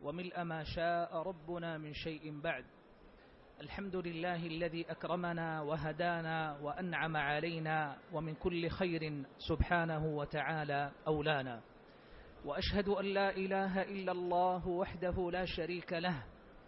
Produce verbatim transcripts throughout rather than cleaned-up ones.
وملء ما شاء ربنا من شيء بعد. الحمد لله الذي أكرمنا وهدانا وأنعم علينا ومن كل خير سبحانه وتعالى أولانا. وأشهد أن لا إله إلا الله وحده لا شريك له،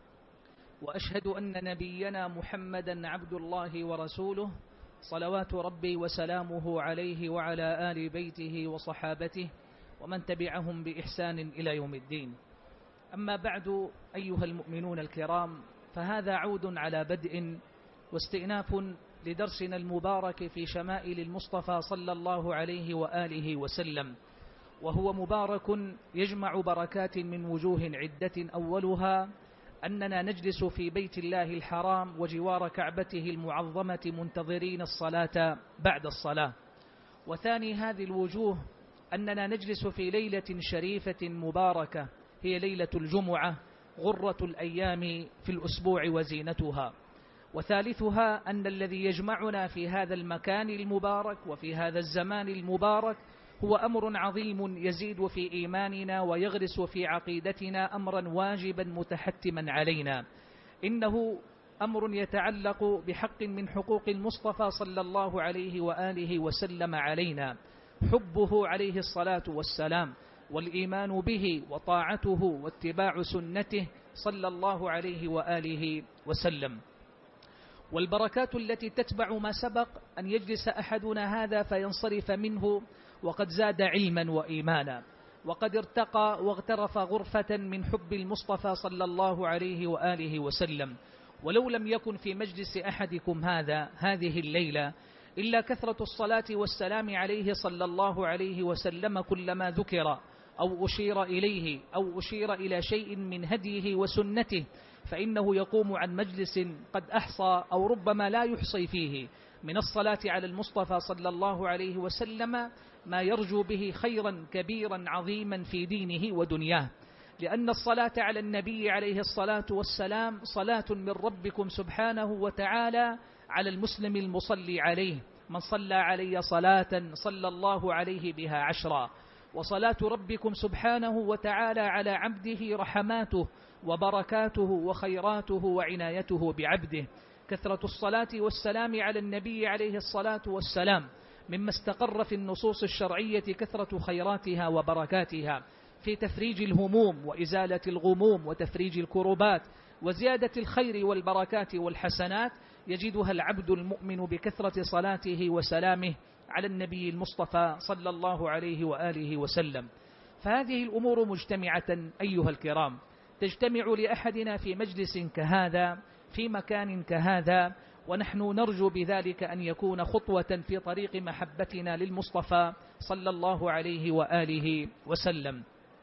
وأشهد أن نبينا محمدا عبد الله ورسوله، صلوات ربي وسلامه عليه وعلى آل بيته وصحابته ومن تبعهم بإحسان إلى يوم الدين. أما بعد، أيها المؤمنون الكرام، فهذا عود على بدء واستئناف لدرسنا المبارك في شمائل المصطفى صلى الله عليه وآله وسلم، وهو مبارك يجمع بركات من وجوه عدة. أولها أننا نجلس في بيت الله الحرام وجوار كعبته المعظمة منتظرين الصلاة بعد الصلاة. وثاني هذه الوجوه أننا نجلس في ليلة شريفة مباركة، هي ليلة الجمعة، غرة الأيام في الأسبوع وزينتها. وثالثها أن الذي يجمعنا في هذا المكان المبارك وفي هذا الزمان المبارك هو أمر عظيم يزيد في إيماننا ويغرس في عقيدتنا أمرا واجبا متحتما علينا. إنه أمر يتعلق بحق من حقوق المصطفى صلى الله عليه وآله وسلم علينا، حبه عليه الصلاة والسلام، والإيمان به وطاعته واتباع سنته صلى الله عليه وآله وسلم. والبركات التي تتبع ما سبق أن يجلس أحدنا هذا فينصرف منه وقد زاد علما وإيمانا، وقد ارتقى واغترف غرفة من حب المصطفى صلى الله عليه وآله وسلم. ولو لم يكن في مجلس أحدكم هذا هذه الليلة إلا كثرة الصلاة والسلام عليه صلى الله عليه وسلم كلما ذكر أو أشير إليه أو أشير إلى شيء من هديه وسنته، فإنه يقوم عن مجلس قد أحصى أو ربما لا يحصي فيه من الصلاة على المصطفى صلى الله عليه وسلم ما يرجو به خيرا كبيرا عظيما في دينه ودنياه. لأن الصلاة على النبي عليه الصلاة والسلام صلاة من ربكم سبحانه وتعالى على المسلم المصلي عليه. من صلى علي صلاة صلى الله عليه بها عشرا. وصلاة ربكم سبحانه وتعالى على عبده رحماته وبركاته وخيراته وعنايته بعبده. كثرة الصلاة والسلام على النبي عليه الصلاة والسلام مما استقر في النصوص الشرعية كثرة خيراتها وبركاتها في تفريج الهموم وإزالة الغموم وتفريج الكربات وزيادة الخير والبركات والحسنات، يجدها العبد المؤمن بكثرة صلاته وسلامه على النبي المصطفى صلى الله عليه وآله وسلم. فهذه الأمور مجتمعة أيها الكرام، تجتمع لأحدنا في مجلس كهذا في مكان كهذا، ونحن نرجو بذلك أن يكون خطوة في طريق محبتنا للمصطفى صلى الله عليه وآله وسلم.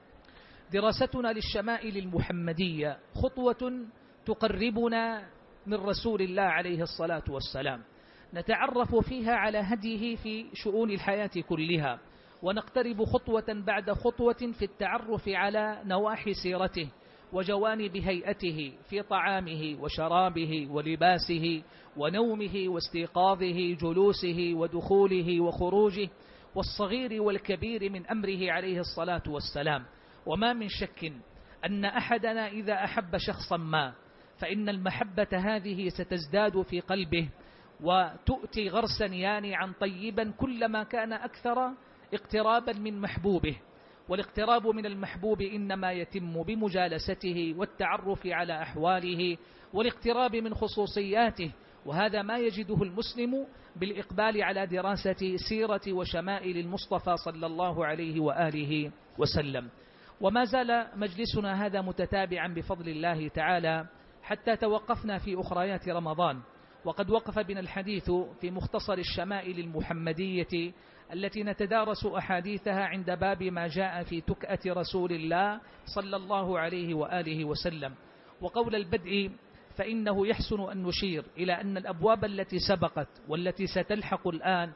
دراستنا للشمائل المحمدية خطوة تقربنا من رسول الله عليه الصلاة والسلام، نتعرف فيها على هديه في شؤون الحياة كلها، ونقترب خطوة بعد خطوة في التعرف على نواحي سيرته وجوانب هيئته في طعامه وشرابه ولباسه ونومه واستيقاظه، جلوسه ودخوله وخروجه، والصغير والكبير من أمره عليه الصلاة والسلام. وما من شك أن أحدنا إذا أحب شخصا ما فإن المحبة هذه ستزداد في قلبه وتؤتي غرسا يانعا طيبا كلما كان أكثر اقترابا من محبوبه. والاقتراب من المحبوب إنما يتم بمجالسته والتعرف على أحواله والاقتراب من خصوصياته، وهذا ما يجده المسلم بالإقبال على دراسة سيرة وشمائل المصطفى صلى الله عليه وآله وسلم. وما زال مجلسنا هذا متتابعا بفضل الله تعالى حتى توقفنا في أخريات رمضان، وقد وقف بنا الحديث في مختصر الشمائل المحمدية التي نتدارس أحاديثها عند باب ما جاء في تكأة رسول الله صلى الله عليه وآله وسلم. وقول البدء فإنه يحسن أن نشير إلى أن الأبواب التي سبقت والتي ستلحق الآن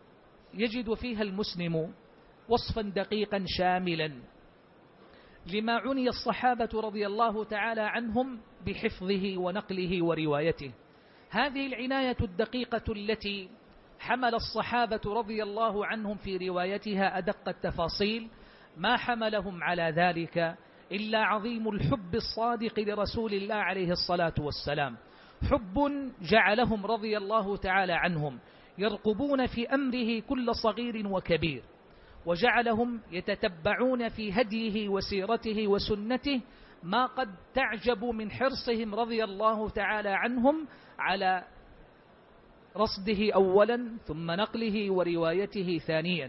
يجد فيها المسلم وصفا دقيقا شاملا لما عني الصحابة رضي الله تعالى عنهم بحفظه ونقله وروايته. هذه العناية الدقيقة التي حمل الصحابة رضي الله عنهم في روايتها أدق التفاصيل ما حملهم على ذلك إلا عظيم الحب الصادق لرسول الله عليه الصلاة والسلام، حب جعلهم رضي الله تعالى عنهم يرقبون في أمره كل صغير وكبير، وجعلهم يتتبعون في هديه وسيرته وسنته ما قد تعجب من حرصهم رضي الله تعالى عنهم على رصده أولا، ثم نقله وروايته ثانيا.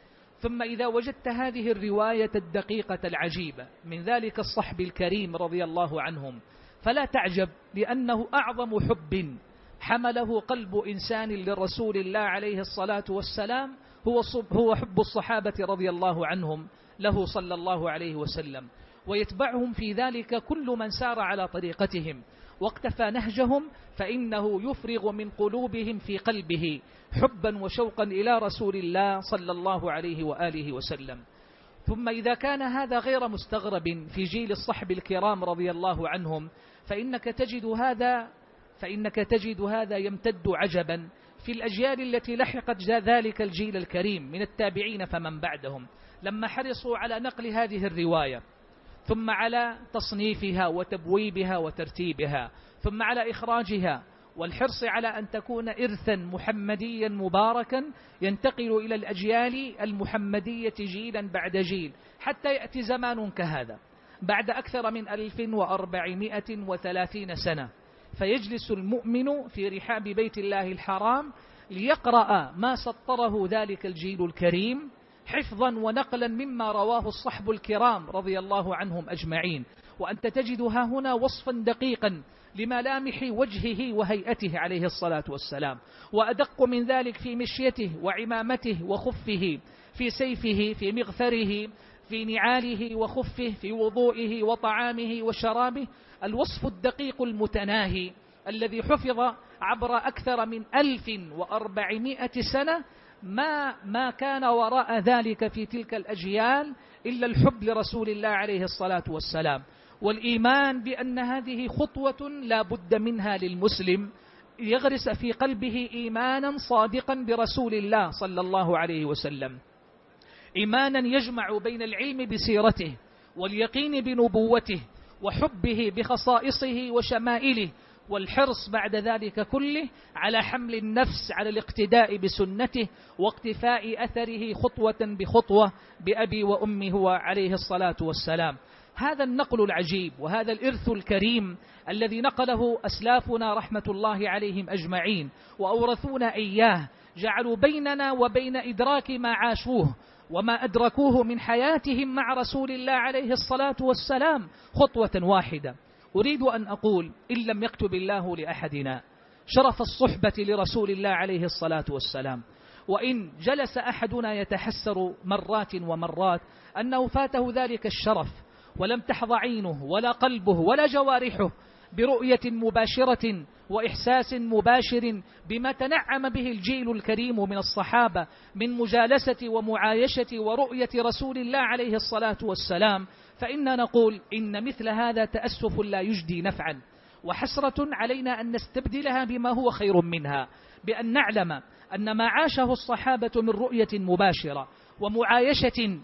ثم إذا وجدت هذه الرواية الدقيقة العجيبة من ذلك الصحب الكريم رضي الله عنهم، فلا تعجب، لأنه أعظم حب حمله قلب إنسان لرسول الله عليه الصلاة والسلام هو هو حب الصحابة رضي الله عنهم له صلى الله عليه وسلم، ويتبعهم في ذلك كل من سار على طريقتهم واقتفى نهجهم، فإنه يفرغ من قلوبهم في قلبه حبا وشوقا إلى رسول الله صلى الله عليه وآله وسلم. ثم إذا كان هذا غير مستغرب في جيل الصحب الكرام رضي الله عنهم، فإنك تجد هذا فإنك تجد هذا يمتد عجبا في الأجيال التي لحقت ذلك الجيل الكريم من التابعين فمن بعدهم، لما حرصوا على نقل هذه الرواية، ثم على تصنيفها وتبويبها وترتيبها، ثم على إخراجها، والحرص على أن تكون إرثا محمديا مباركا ينتقل إلى الأجيال المحمدية جيلا بعد جيل، حتى يأتي زمان كهذا بعد أكثر من ألف وأربعمائة وثلاثين سنة، فيجلس المؤمن في رحاب بيت الله الحرام ليقرأ ما سطره ذلك الجيل الكريم حفظا ونقلا مما رواه الصحب الكرام رضي الله عنهم أجمعين. وأنت تجدها هنا وصفا دقيقا لملامح وجهه وهيئته عليه الصلاة والسلام، وأدق من ذلك في مشيته وعمامته وخفه، في سيفه، في مغفره، في نعاله وخفه، في وضوئه وطعامه وشرابه، الوصف الدقيق المتناهي الذي حفظ عبر أكثر من ألف وأربعمائة سنة، ما ما كان وراء ذلك في تلك الأجيال إلا الحب لرسول الله عليه الصلاة والسلام، والإيمان بأن هذه خطوة لا بد منها للمسلم يغرس في قلبه إيمانا صادقا برسول الله صلى الله عليه وسلم، إيمانا يجمع بين العلم بسيرته واليقين بنبوته وحبه بخصائصه وشمائله، والحرص بعد ذلك كله على حمل النفس على الاقتداء بسنته واقتفاء أثره خطوة بخطوة بأبي وأمي هو عليه الصلاة والسلام. هذا النقل العجيب وهذا الإرث الكريم الذي نقله أسلافنا رحمة الله عليهم أجمعين وأورثونا إياه، جعلوا بيننا وبين إدراك ما عاشوه وما أدركوه من حياتهم مع رسول الله عليه الصلاة والسلام خطوة واحدة. أريد أن أقول إن لم يكتب الله لأحدنا شرف الصحبة لرسول الله عليه الصلاة والسلام، وإن جلس أحدنا يتحسر مرات ومرات أنه فاته ذلك الشرف ولم تحظى عينه ولا قلبه ولا جوارحه برؤية مباشرة وإحساس مباشر بما تنعم به الجيل الكريم من الصحابة من مجالسة ومعايشة ورؤية رسول الله عليه الصلاة والسلام، فإننا نقول إن مثل هذا تأسف لا يجدي نفعا، وحسرة علينا أن نستبدلها بما هو خير منها، بأن نعلم أن ما عاشه الصحابة من رؤية مباشرة ومعايشة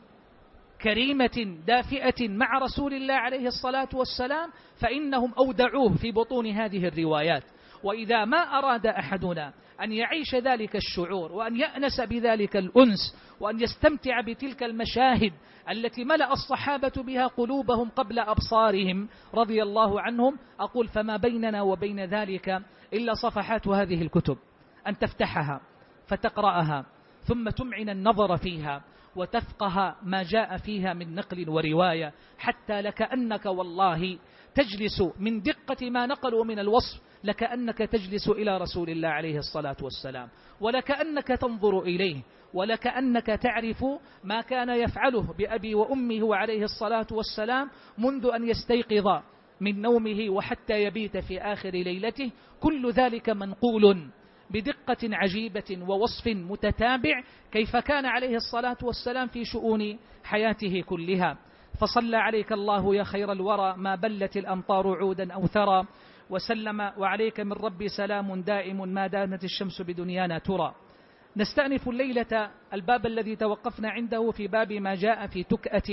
كريمة دافئة مع رسول الله عليه الصلاة والسلام فإنهم أودعوه في بطون هذه الروايات. وإذا ما أراد أحدنا أن يعيش ذلك الشعور وأن يأنس بذلك الأنس وأن يستمتع بتلك المشاهد التي ملأ الصحابة بها قلوبهم قبل أبصارهم رضي الله عنهم، أقول فما بيننا وبين ذلك إلا صفحات هذه الكتب، أن تفتحها فتقرأها ثم تمعن النظر فيها وتفقه ما جاء فيها من نقل ورواية، حتى لكأنك والله تجلس من دقة ما نقلوا من الوصف لكأنك تجلس إلى رسول الله عليه الصلاة والسلام، ولكأنك تنظر إليه، ولكأنك تعرف ما كان يفعله بأبي وأمه وعليه الصلاة والسلام منذ أن يستيقظ من نومه وحتى يبيت في آخر ليلته، كل ذلك منقول بدقة عجيبة ووصف متتابع كيف كان عليه الصلاة والسلام في شؤون حياته كلها. فصلى عليك الله يا خير الورى ما بلت الأمطار عودا أو ثرى، وسلم وعليك من ربي سلام دائم ما دامت الشمس بدنيانا ترى. نستأنف الليلة الباب الذي توقفنا عنده في باب ما جاء في تكأة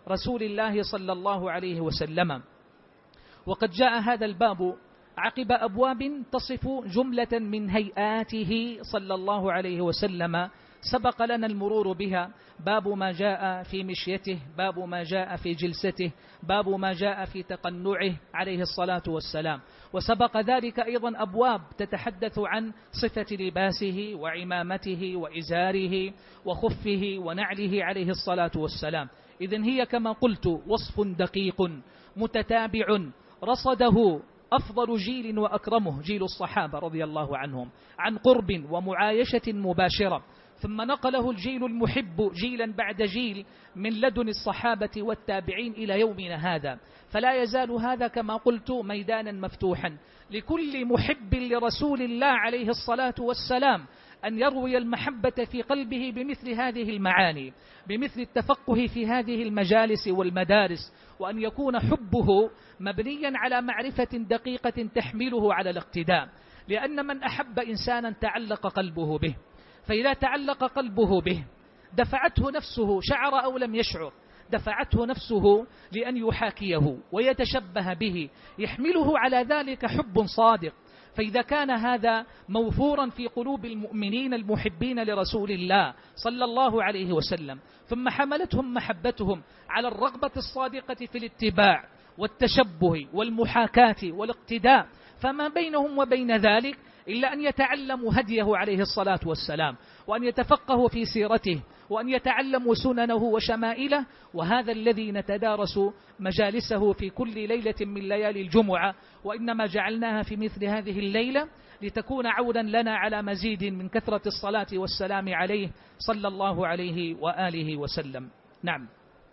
رسول الله صلى الله عليه وسلم. وقد جاء هذا الباب عقب أبواب تصف جملة من هيئاته صلى الله عليه وسلم سبق لنا المرور بها: باب ما جاء في مشيته، باب ما جاء في جلسته، باب ما جاء في تقنعه عليه الصلاة والسلام. وسبق ذلك أيضا أبواب تتحدث عن صفة لباسه وعمامته وإزاره وخفه ونعله عليه الصلاة والسلام. إذن هي كما قلت وصف دقيق متتابع رصده أفضل جيل وأكرمه جيل الصحابة رضي الله عنهم عن قرب ومعايشة مباشرة، ثم نقله الجيل المحب جيلا بعد جيل من لدن الصحابة والتابعين إلى يومنا هذا. فلا يزال هذا كما قلت ميدانا مفتوحا لكل محب لرسول الله عليه الصلاة والسلام أن يروي المحبة في قلبه بمثل هذه المعاني، بمثل التفقه في هذه المجالس والمدارس، وأن يكون حبه مبنيا على معرفة دقيقة تحمله على الاقتداء. لأن من أحب إنسانا تعلق قلبه به، فإذا تعلق قلبه به دفعته نفسه، شعر أو لم يشعر، دفعته نفسه لأن يحاكيه ويتشبه به، يحمله على ذلك حب صادق. فإذا كان هذا موفورا في قلوب المؤمنين المحبين لرسول الله صلى الله عليه وسلم، ثم حملتهم محبتهم على الرغبة الصادقة في الاتباع والتشبه والمحاكاة والاقتداء، فما بينهم وبين ذلك إلا أن يتعلموا هديه عليه الصلاة والسلام، وأن يتفقهوا في سيرته، وأن يتعلموا سننه وشمائله. وهذا الذي نتدارس مجالسه في كل ليلة من ليالي الجمعة، وإنما جعلناها في مثل هذه الليلة لتكون عودا لنا على مزيد من كثرة الصلاة والسلام عليه صلى الله عليه وآله وسلم. نعم.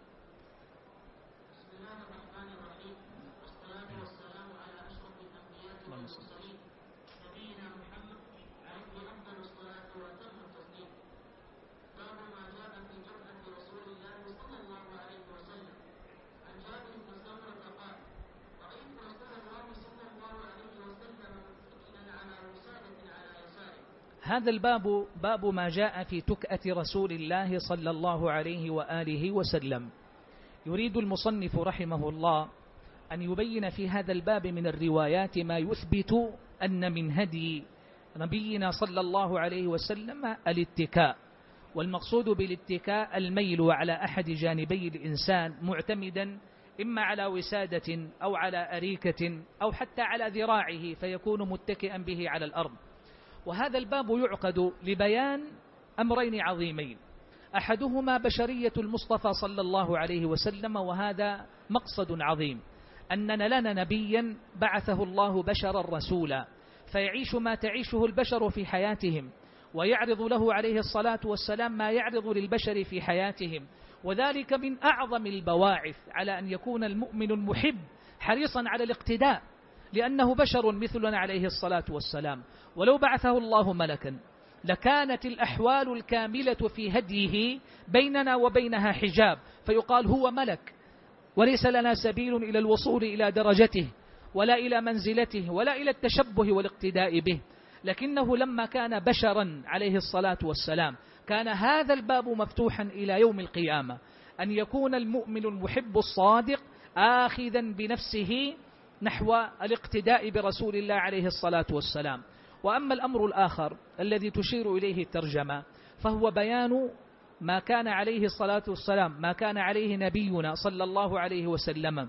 هذا الباب باب ما جاء في تكأة رسول الله صلى الله عليه وآله وسلم. يريد المصنف رحمه الله أن يبين في هذا الباب من الروايات ما يثبت أن من هدي نبينا صلى الله عليه وسلم الاتكاء. والمقصود بالاتكاء الميل على أحد جانبي الإنسان معتمدا إما على وسادة أو على أريكة أو حتى على ذراعه فيكون متكئا به على الأرض. وهذا الباب يعقد لبيان أمرين عظيمين: أحدهما بشرية المصطفى صلى الله عليه وسلم، وهذا مقصد عظيم، أننا لنا نبيا بعثه الله بشرا رسولا، فيعيش ما تعيشه البشر في حياتهم، ويعرض له عليه الصلاة والسلام ما يعرض للبشر في حياتهم. وذلك من أعظم البواعث على أن يكون المؤمن المحب حريصا على الاقتداء، لأنه بشر مثلنا عليه الصلاة والسلام. ولو بعثه الله ملكا لكانت الأحوال الكاملة في هديه بيننا وبينها حجاب، فيقال هو ملك، وليس لنا سبيل إلى الوصول إلى درجته ولا إلى منزلته ولا إلى التشبه والاقتداء به. لكنه لما كان بشرا عليه الصلاة والسلام كان هذا الباب مفتوحا إلى يوم القيامة، أن يكون المؤمن المحب الصادق آخذا بنفسه نحو الاقتداء برسول الله عليه الصلاة والسلام. وأما الأمر الآخر الذي تشير إليه الترجمة فهو بيان ما كان عليه الصلاة والسلام ما كان عليه نبينا صلى الله عليه وسلم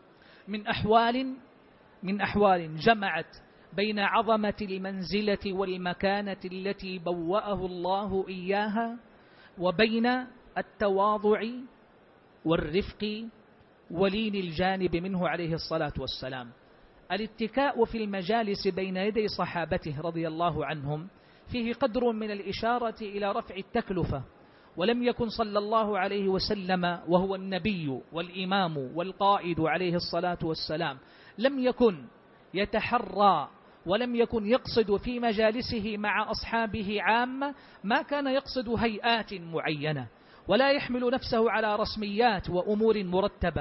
من أحوال من أحوال جمعت بين عظمة المنزلة والمكانة التي بوأه الله إياها، وبين التواضع والرفق ولين الجانب منه عليه الصلاة والسلام. الاتكاء في المجالس بين يدي صحابته رضي الله عنهم فيه قدر من الإشارة إلى رفع التكلفة، ولم يكن صلى الله عليه وسلم وهو النبي والإمام والقائد عليه الصلاة والسلام لم يكن يتحرى ولم يكن يقصد في مجالسه مع أصحابه عامة ما كان يقصد هيئات معينة، ولا يحمل نفسه على رسميات وأمور مرتبة،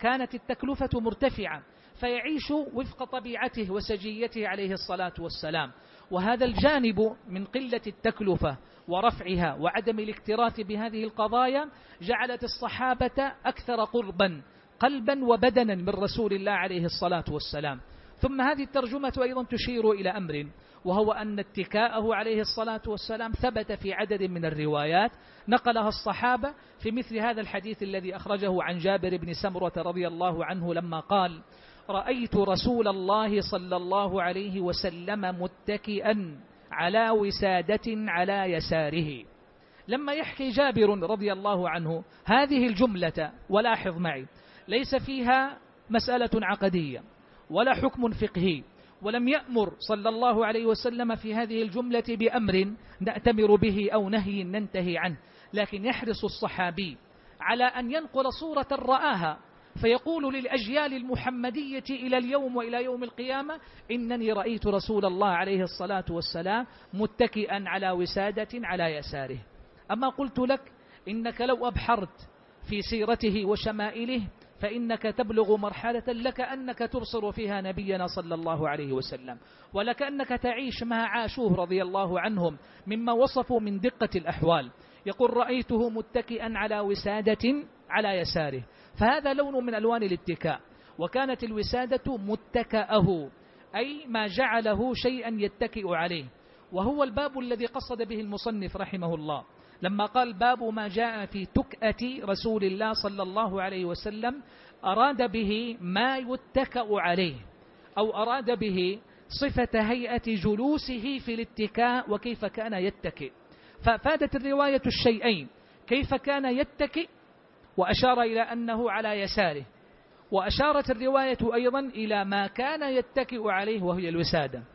كانت التكلفة مرتفعة، فيعيش وفق طبيعته وسجيته عليه الصلاة والسلام. وهذا الجانب من قلة التكلفة ورفعها وعدم الاكتراث بهذه القضايا جعلت الصحابة أكثر قربا قلبا وبدنا من رسول الله عليه الصلاة والسلام. ثم هذه الترجمة أيضا تشير إلى أمر، وهو أن اتكاءه عليه الصلاة والسلام ثبت في عدد من الروايات نقلها الصحابة، في مثل هذا الحديث الذي أخرجه عن جابر بن سمرة رضي الله عنه لما قال: رأيت رسول الله صلى الله عليه وسلم متكئا على وسادة على يساره. لما يحكي جابر رضي الله عنه هذه الجملة، ولاحظ معي، ليس فيها مسألة عقدية ولا حكم فقهي، ولم يأمر صلى الله عليه وسلم في هذه الجملة بأمر نأتمر به أو نهي ننتهي عنه، لكن يحرص الصحابي على أن ينقل صورة رآها، فيقول للأجيال المحمدية إلى اليوم وإلى يوم القيامة: إنني رأيت رسول الله عليه الصلاة والسلام متكئا على وسادة على يساره. أما قلت لك إنك لو أبحرت في سيرته وشمائله فإنك تبلغ مرحلة لك أنك تبصر فيها نبينا صلى الله عليه وسلم، ولك أنك تعيش ما عاشوه رضي الله عنهم مما وصفوا من دقة الأحوال. يقول: رأيته متكئا على وسادة على يساره، فهذا لون من ألوان الاتكاء. وكانت الوسادة متكأه، أي ما جعله شيئا يتكئ عليه، وهو الباب الذي قصد به المصنف رحمه الله لما قال: باب ما جاء في تكأة رسول الله صلى الله عليه وسلم. أراد به ما يتكأ عليه، أو أراد به صفة هيئة جلوسه في الاتكاء وكيف كان يتكئ. فأفادت الرواية الشيئين: كيف كان يتكئ، وأشار إلى أنه على يساره، وأشارت الرواية أيضا إلى ما كان يتكئ عليه وهي الوسادة،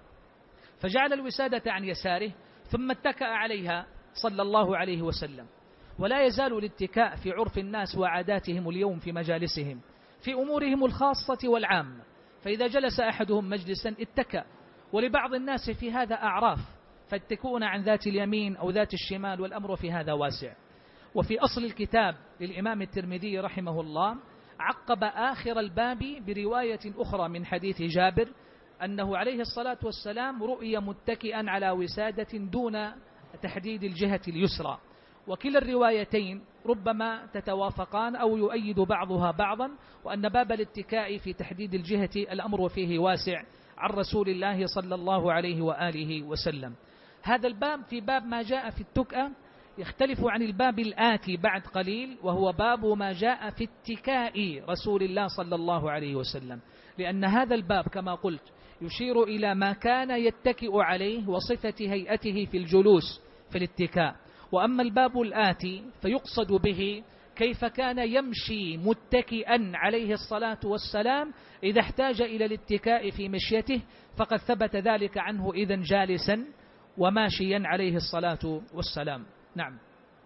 فجعل الوسادة عن يساره ثم اتكأ عليها صلى الله عليه وسلم. ولا يزال الاتكاء في عرف الناس وعاداتهم اليوم في مجالسهم في أمورهم الخاصة والعامة، فإذا جلس أحدهم مجلسا اتكأ، ولبعض الناس في هذا أعراف، فاتكون عن ذات اليمين أو ذات الشمال، والأمر في هذا واسع. وفي أصل الكتاب للإمام الترمذي رحمه الله عقب آخر الباب برواية أخرى من حديث جابر أنه عليه الصلاة والسلام رؤي متكئا على وسادة دون تحديد الجهة اليسرى. وكلا الروايتين ربما تتوافقان أو يؤيد بعضها بعضا، وأن باب الاتكاء في تحديد الجهة الأمر فيه واسع عن رسول الله صلى الله عليه وآله وسلم. هذا الباب في باب ما جاء في التكأة يختلف عن الباب الآتي بعد قليل، وهو باب ما جاء في اتكاء رسول الله صلى الله عليه وسلم، لأن هذا الباب كما قلت يشير إلى ما كان يتكئ عليه وصفة هيئته في الجلوس في الاتكاء. وأما الباب الآتي فيقصد به كيف كان يمشي متكئا عليه الصلاة والسلام إذا احتاج إلى الاتكاء في مشيته، فقد ثبت ذلك عنه إذن جالسا وماشيا عليه الصلاة والسلام. نعم.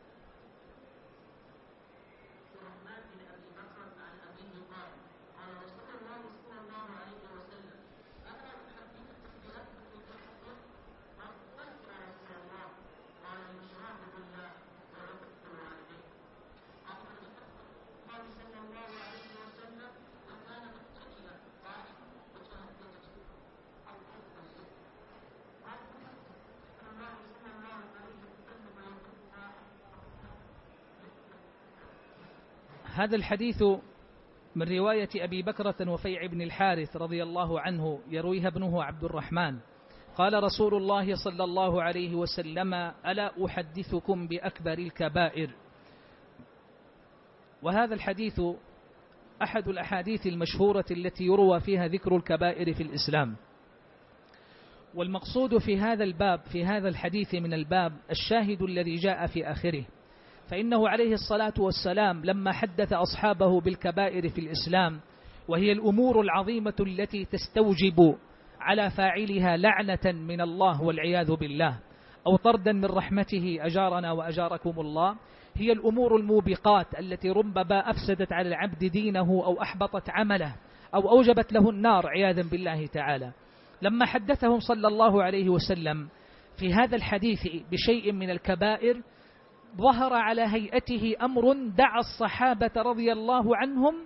هذا الحديث من رواية أبي بكرة وفيع بن الحارث رضي الله عنه، يرويها ابنه عبد الرحمن قال: رسول الله صلى الله عليه وسلم: ألا أحدثكم بأكبر الكبائر. وهذا الحديث أحد الأحاديث المشهورة التي يروى فيها ذكر الكبائر في الإسلام. والمقصود في هذا الباب في هذا الحديث من الباب الشاهد الذي جاء في آخره، فإنه عليه الصلاة والسلام لما حدث أصحابه بالكبائر في الإسلام، وهي الأمور العظيمة التي تستوجب على فاعلها لعنة من الله والعياذ بالله، أو طردا من رحمته أجارنا وأجاركم الله، هي الأمور الموبقات التي ربما أفسدت على العبد دينه أو أحبطت عمله أو أوجبت له النار عياذا بالله تعالى. لما حدثهم صلى الله عليه وسلم في هذا الحديث بشيء من الكبائر، ظهر على هيئته أمر دعا الصحابة رضي الله عنهم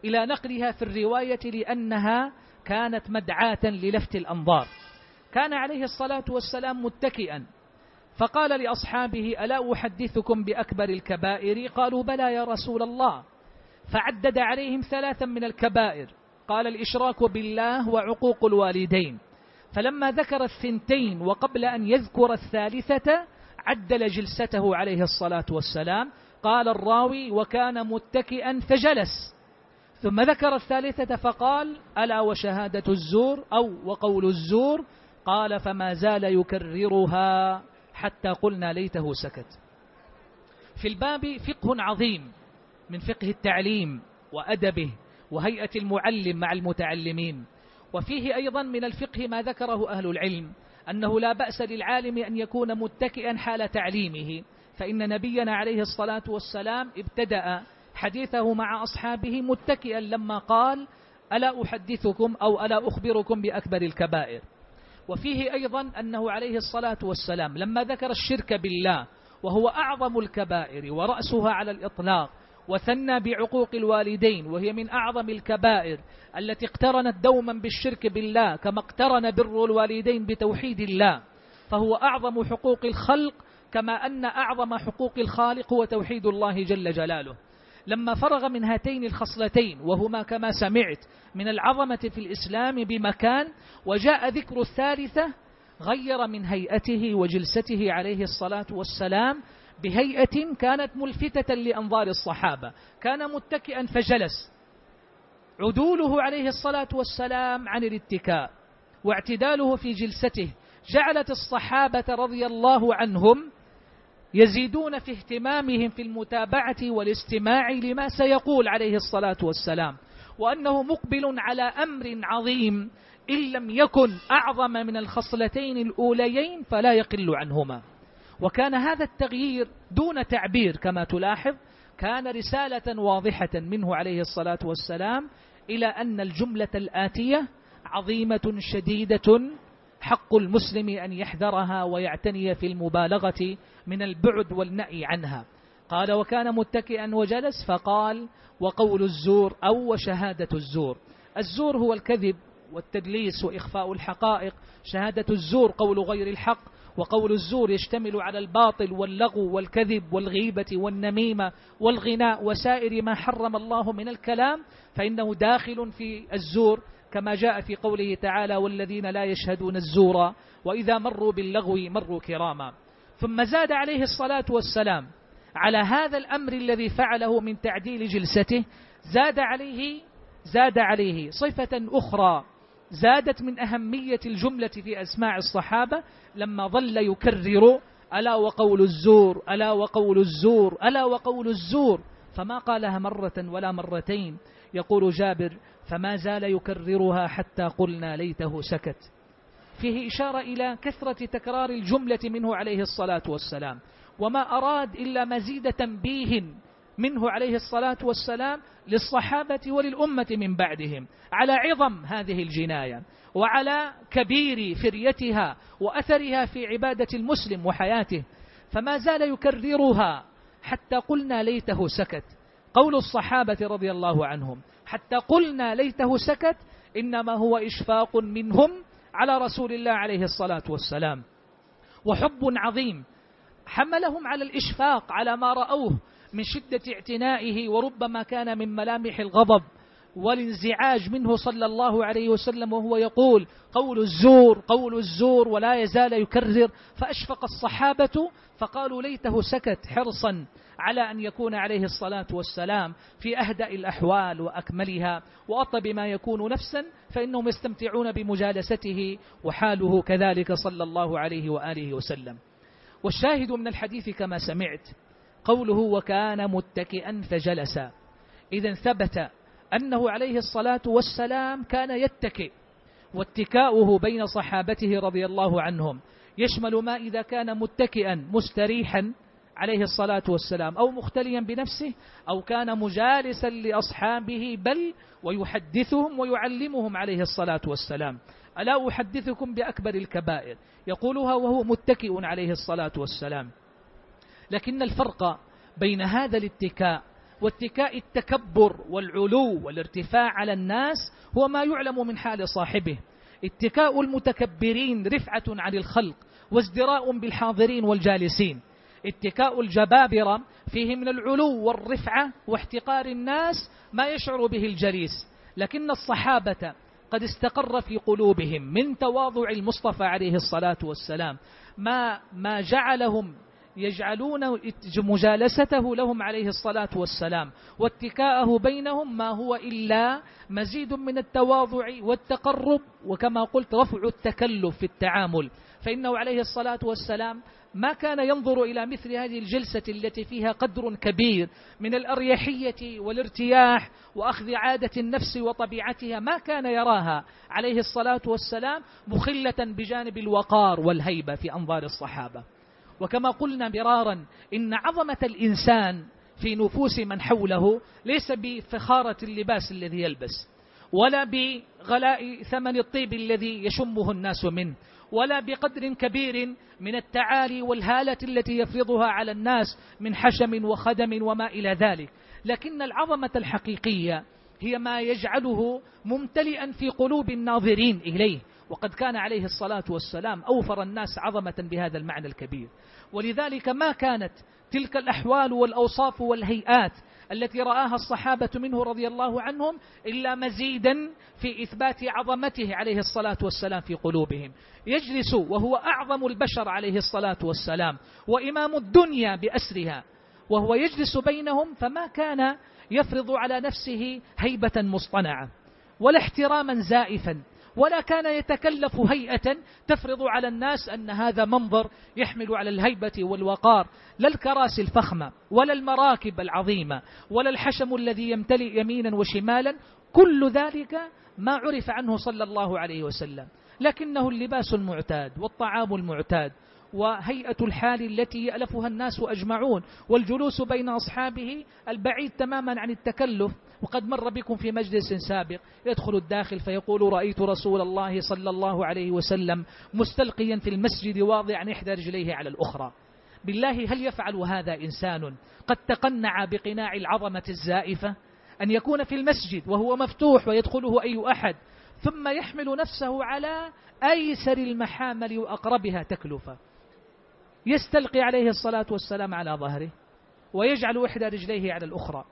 إلى نقلها في الرواية لأنها كانت مدعاة للفت الأنظار. كان عليه الصلاة والسلام متكئا فقال لأصحابه: ألا أحدثكم بأكبر الكبائر؟ قالوا: بلى يا رسول الله. فعدد عليهم ثلاثا من الكبائر، قال: الإشراك بالله وعقوق الوالدين. فلما ذكر الثنتين وقبل أن يذكر الثالثة عدل جلسته عليه الصلاة والسلام. قال الراوي: وكان متكئا فجلس. ثم ذكر الثالثة فقال: ألا وشهادة الزور أو وقول الزور؟ قال: فما زال يكررها حتى قلنا ليته سكت. في الباب فقه عظيم من فقه التعليم وأدبه وهيئة المعلم مع المتعلمين. وفيه أيضا من الفقه ما ذكره أهل العلم أنه لا بأس للعالم أن يكون متكئا حال تعليمه، فإن نبينا عليه الصلاة والسلام ابتدأ حديثه مع أصحابه متكئا لما قال: ألا أحدثكم أو ألا أخبركم بأكبر الكبائر. وفيه أيضا أنه عليه الصلاة والسلام لما ذكر الشرك بالله وهو أعظم الكبائر ورأسها على الإطلاق، وثنى بعقوق الوالدين وهي من أعظم الكبائر التي اقترنت دوما بالشرك بالله كما اقترن بر الوالدين بتوحيد الله، فهو أعظم حقوق الخلق كما أن أعظم حقوق الخالق هو توحيد الله جل جلاله. لما فرغ من هاتين الخصلتين وهما كما سمعت من العظمة في الإسلام بمكان، وجاء ذكر الثالثة، غير من هيئته وجلسته عليه الصلاة والسلام بهيئة كانت ملفتة لأنظار الصحابة. كان متكئا فجلس. عدوله عليه الصلاة والسلام عن الاتكاء واعتداله في جلسته جعلت الصحابة رضي الله عنهم يزيدون في اهتمامهم في المتابعة والاستماع لما سيقول عليه الصلاة والسلام، وأنه مقبل على أمر عظيم إن لم يكن أعظم من الخصلتين الأوليين فلا يقل عنهما. وكان هذا التغيير دون تعبير كما تلاحظ، كان رسالة واضحة منه عليه الصلاة والسلام إلى أن الجملة الآتية عظيمة شديدة حق المسلم أن يحذرها ويعتني في المبالغة من البعد والنأي عنها. قال: وكان متكئا وجلس. فقال: وقول الزور أو وشهادة الزور. الزور هو الكذب والتدليس وإخفاء الحقائق. شهادة الزور قول غير الحق، وقول الزور يشتمل على الباطل واللغو والكذب والغيبة والنميمة والغناء وسائر ما حرم الله من الكلام، فإنه داخل في الزور كما جاء في قوله تعالى: والذين لا يشهدون الزور وإذا مروا باللغو مروا كراما. ثم زاد عليه الصلاة والسلام على هذا الأمر الذي فعله من تعديل جلسته، زاد عليه زاد عليه صفة أخرى زادت من أهمية الجملة في أسماع الصحابة لما ظل يكرر: ألا وقول الزور، ألا وقول الزور، ألا وقول الزور، فما قالها مرة ولا مرتين. يقول جابر: فما زال يكررها حتى قلنا ليته سكت. فيه إشارة إلى كثرة تكرار الجملة منه عليه الصلاة والسلام، وما أراد إلا مزيد تنبيه منه عليه الصلاة والسلام للصحابة وللأمة من بعدهم على عظم هذه الجناية وعلى كبير فريتها وأثرها في عبادة المسلم وحياته. فما زال يكررها حتى قلنا ليته سكت. قول الصحابة رضي الله عنهم حتى قلنا ليته سكت إنما هو إشفاق منهم على رسول الله عليه الصلاة والسلام، وحب عظيم حملهم على الإشفاق على ما رأوه من شدة اعتنائه، وربما كان من ملامح الغضب والانزعاج منه صلى الله عليه وسلم وهو يقول: قول الزور، قول الزور، ولا يزال يكرر. فأشفق الصحابة فقالوا ليته سكت، حرصا على أن يكون عليه الصلاة والسلام في أهدأ الأحوال وأكملها وأطب ما يكون نفسا، فإنهم يستمتعون بمجالسته، وحاله كذلك صلى الله عليه وآله وسلم. والشاهد من الحديث كما سمعت قوله: وكان متكئا فجلس. إذن ثبت أنه عليه الصلاة والسلام كان يتكئ، واتكاؤه بين صحابته رضي الله عنهم يشمل ما إذا كان متكئا مستريحا عليه الصلاة والسلام أو مختليا بنفسه، أو كان مجالسا لأصحابه بل ويحدثهم ويعلمهم عليه الصلاة والسلام. ألا أحدثكم بأكبر الكبائر، يقولها وهو متكئ عليه الصلاة والسلام. لكن الفرق بين هذا الاتكاء واتكاء التكبر والعلو والارتفاع على الناس هو ما يعلم من حال صاحبه. اتكاء المتكبرين رفعة عن الخلق وازدراء بالحاضرين والجالسين. اتكاء الجبابرة فيه من العلو والرفعة واحتقار الناس ما يشعر به الجليس، لكن الصحابة قد استقر في قلوبهم من تواضع المصطفى عليه الصلاة والسلام ما, ما جعلهم يجعلون مجالسته لهم عليه الصلاة والسلام واتكاءه بينهم ما هو إلا مزيد من التواضع والتقرب، وكما قلت رفع التكلف في التعامل. فإنه عليه الصلاة والسلام ما كان ينظر إلى مثل هذه الجلسة التي فيها قدر كبير من الأريحية والارتياح وأخذ عادة النفس وطبيعتها، ما كان يراها عليه الصلاة والسلام مخلة بجانب الوقار والهيبة في أنظار الصحابة. وكما قلنا مرارا إن عظمة الإنسان في نفوس من حوله ليس بفخارة اللباس الذي يلبس، ولا بغلاء ثمن الطيب الذي يشمه الناس منه، ولا بقدر كبير من التعالي والهالة التي يفرضها على الناس من حشم وخدم وما إلى ذلك، لكن العظمة الحقيقية هي ما يجعله ممتلئا في قلوب الناظرين إليه. وقد كان عليه الصلاة والسلام أوفر الناس عظمة بهذا المعنى الكبير، ولذلك ما كانت تلك الأحوال والأوصاف والهيئات التي رآها الصحابة منه رضي الله عنهم إلا مزيدا في إثبات عظمته عليه الصلاة والسلام في قلوبهم. يجلس وهو أعظم البشر عليه الصلاة والسلام وإمام الدنيا بأسرها، وهو يجلس بينهم فما كان يفرض على نفسه هيبة مصطنعة ولا احتراما زائفا، ولا كان يتكلف هيئة تفرض على الناس أن هذا منظر يحمل على الهيبة والوقار، لا الكراسي الفخمة ولا المراكب العظيمة ولا الحشم الذي يمتلئ يمينا وشمالا، كل ذلك ما عرف عنه صلى الله عليه وسلم، لكنه اللباس المعتاد والطعام المعتاد وهيئة الحال التي يألفها الناس أجمعون، والجلوس بين أصحابه البعيد تماما عن التكلف. وقد مر بكم في مجلس سابق يدخل الداخل فيقول رأيت رسول الله صلى الله عليه وسلم مستلقيا في المسجد واضعا إحدى رجليه على الأخرى. بالله هل يفعل هذا إنسان قد تقنع بقناع العظمة الزائفة أن يكون في المسجد وهو مفتوح ويدخله أي أحد ثم يحمل نفسه على أيسر المحامل وأقربها تكلفة، يستلقي عليه الصلاة والسلام على ظهره ويجعل إحدى رجليه على الأخرى؟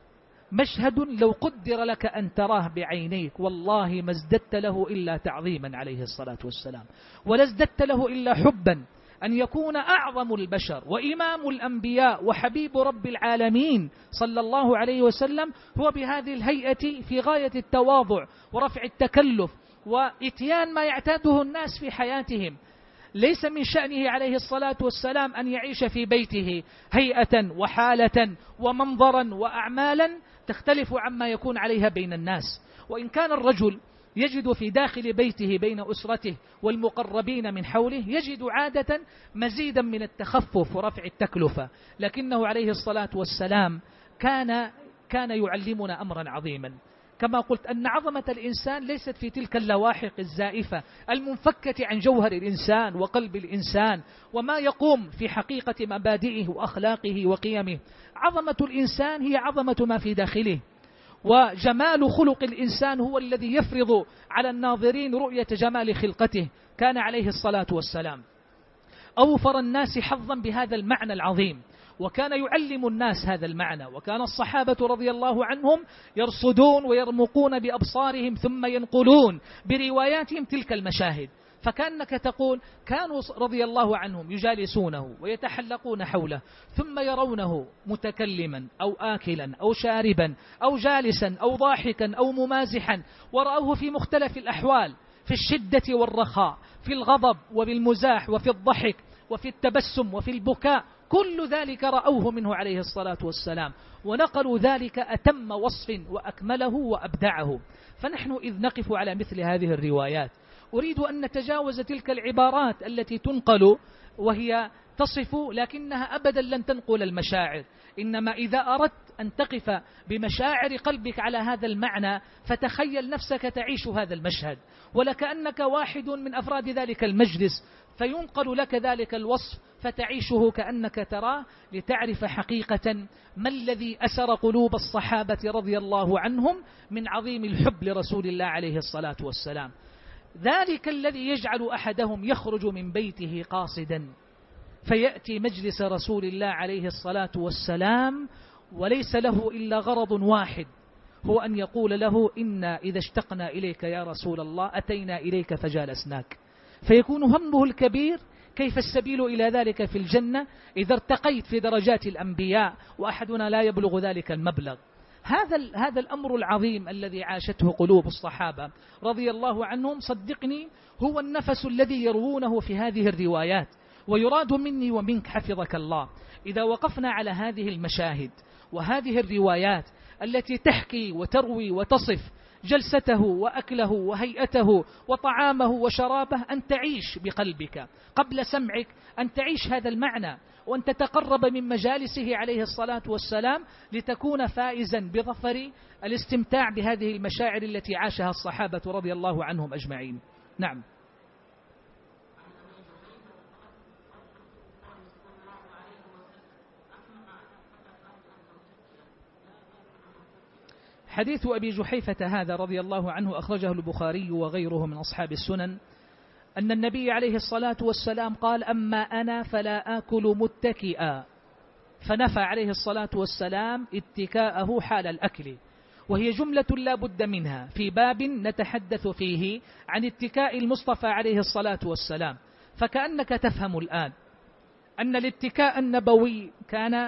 مشهد لو قدر لك أن تراه بعينيك والله ما ازددت له إلا تعظيما عليه الصلاة والسلام، ولا ازددت له إلا حبا أن يكون أعظم البشر وإمام الأنبياء وحبيب رب العالمين صلى الله عليه وسلم هو بهذه الهيئة في غاية التواضع ورفع التكلف وإتيان ما يعتاده الناس في حياتهم. ليس من شأنه عليه الصلاة والسلام أن يعيش في بيته هيئة وحالة ومنظرا وأعمالا تختلف عما يكون عليها بين الناس. وإن كان الرجل يجد في داخل بيته بين أسرته والمقربين من حوله يجد عادة مزيدا من التخفف ورفع التكلفة، لكنه عليه الصلاة والسلام كان كان يعلمنا أمرا عظيما. كما قلت أن عظمة الإنسان ليست في تلك اللواحق الزائفة المنفكة عن جوهر الإنسان وقلب الإنسان وما يقوم في حقيقة مبادئه وأخلاقه وقيمه. عظمة الإنسان هي عظمة ما في داخله، وجمال خلق الإنسان هو الذي يفرض على الناظرين رؤية جمال خلقته. كان عليه الصلاة والسلام أوفر الناس حظا بهذا المعنى العظيم، وكان يعلم الناس هذا المعنى، وكان الصحابة رضي الله عنهم يرصدون ويرمقون بأبصارهم ثم ينقلون برواياتهم تلك المشاهد. فكأنك تقول كانوا رضي الله عنهم يجالسونه ويتحلقون حوله ثم يرونه متكلما أو آكلا أو شاربا أو جالسا أو ضاحكا أو ممازحا، ورأوه في مختلف الأحوال، في الشدة والرخاء، في الغضب وبالمزاح وفي الضحك وفي التبسم وفي البكاء، كل ذلك رأوه منه عليه الصلاة والسلام ونقلوا ذلك أتم وصف وأكمله وأبدعه. فنحن إذ نقف على مثل هذه الروايات أريد أن نتجاوز تلك العبارات التي تنقل وهي تصف لكنها أبدا لن تنقل المشاعر. إنما إذا أردت أن تقف بمشاعر قلبك على هذا المعنى فتخيل نفسك تعيش هذا المشهد، ولكأنك واحد من أفراد ذلك المجلس، فينقل لك ذلك الوصف فتعيشه كأنك تراه، لتعرف حقيقة ما الذي أسر قلوب الصحابة رضي الله عنهم من عظيم الحب لرسول الله عليه الصلاة والسلام. ذلك الذي يجعل أحدهم يخرج من بيته قاصدا فيأتي مجلس رسول الله عليه الصلاة والسلام وليس له إلا غرض واحد، هو أن يقول له: إنا إذا اشتقنا إليك يا رسول الله أتينا إليك فجالسناك. فيكون همه الكبير كيف السبيل إلى ذلك في الجنة إذا ارتقيت في درجات الأنبياء وأحدنا لا يبلغ ذلك المبلغ. هذا هذا الأمر العظيم الذي عاشته قلوب الصحابة رضي الله عنهم، صدقني هو النفس الذي يروونه في هذه الروايات. ويراد مني ومنك حفظك الله إذا وقفنا على هذه المشاهد وهذه الروايات التي تحكي وتروي وتصف جلسته وأكله وهيئته وطعامه وشرابه، أن تعيش بقلبك قبل سمعك، أن تعيش هذا المعنى وأن تتقرب من مجالسه عليه الصلاة والسلام لتكون فائزا بظفر الاستمتاع بهذه المشاعر التي عاشها الصحابة رضي الله عنهم أجمعين. نعم. حديث أبي جحيفة هذا رضي الله عنه أخرجه البخاري وغيره من أصحاب السنن، أن النبي عليه الصلاة والسلام قال: أما أنا فلا آكل متكئا، فنفى عليه الصلاة والسلام اتكاءه حال الأكل، وهي جملة لا بد منها في باب نتحدث فيه عن اتكاء المصطفى عليه الصلاة والسلام. فكأنك تفهم الآن أن الاتكاء النبوي كان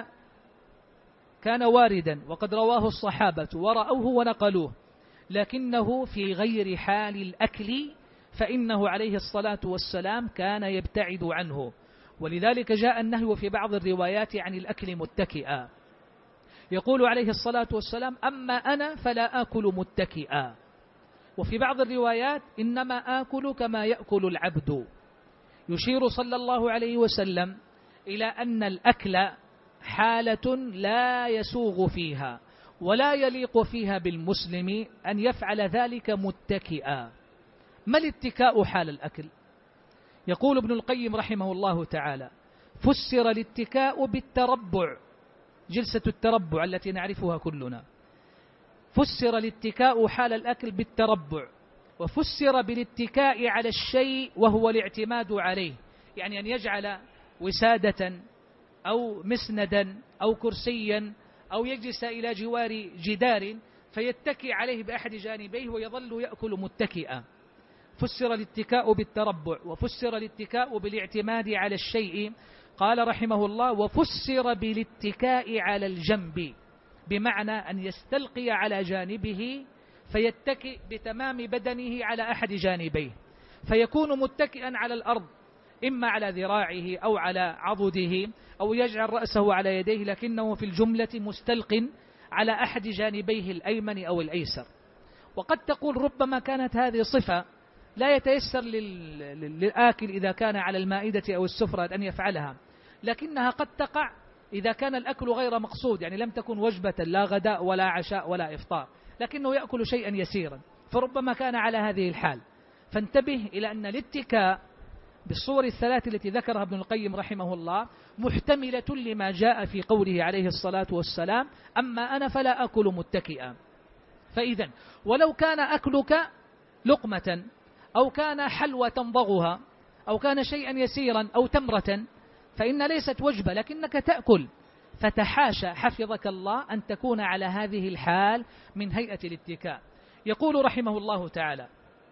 كان واردا وقد رواه الصحابة ورأوه ونقلوه، لكنه في غير حال الأكل، فإنه عليه الصلاة والسلام كان يبتعد عنه، ولذلك جاء النهي في بعض الروايات عن الأكل متكئا. يقول عليه الصلاة والسلام: أما أنا فلا آكل متكئا. وفي بعض الروايات: إنما آكل كما يأكل العبد. يشير صلى الله عليه وسلم إلى أن الأكل حالة لا يسوغ فيها ولا يليق فيها بالمسلم أن يفعل ذلك متكئا. ما الاتكاء حال الأكل؟ يقول ابن القيم رحمه الله تعالى: فسر الاتكاء بالتربع، جلسة التربع التي نعرفها كلنا. فسر الاتكاء حال الأكل بالتربع، وفسر بالاتكاء على الشيء وهو الاعتماد عليه، يعني أن يجعل وسادة أو مسندا أو كرسيا أو يجلس إلى جوار جدار فيتكي عليه بأحد جانبيه ويظل يأكل متكئا. فسر الاتكاء بالتربع، وفسر الاتكاء بالاعتماد على الشيء. قال رحمه الله: وفسر بالاتكاء على الجنب، بمعنى أن يستلقي على جانبه فيتكئ بتمام بدنه على أحد جانبيه، فيكون متكئا على الأرض، إما على ذراعه أو على عضده، أو يجعل رأسه على يديه، لكنه في الجملة مستلق على أحد جانبيه الأيمن أو الأيسر. وقد تقول ربما كانت هذه صفة لا يتيسر للآكل إذا كان على المائدة أو السفرة أن يفعلها، لكنها قد تقع إذا كان الأكل غير مقصود، يعني لم تكن وجبة لا غداء ولا عشاء ولا إفطار، لكنه يأكل شيئا يسيرا، فربما كان على هذه الحال. فانتبه إلى أن الاتكاء بالصور الثلاث التي ذكرها ابن القيم رحمه الله محتملة لما جاء في قوله عليه الصلاة والسلام: أما أنا فلا أكل متكئا. فإذا ولو كان أكلك لقمة أو كان حلوى تمضغها أو كان شيئا يسيرا أو تمرة فإن ليست وجبة لكنك تأكل، فتحاشى حفظك الله أن تكون على هذه الحال من هيئة الاتكاء. يقول رحمه الله تعالى: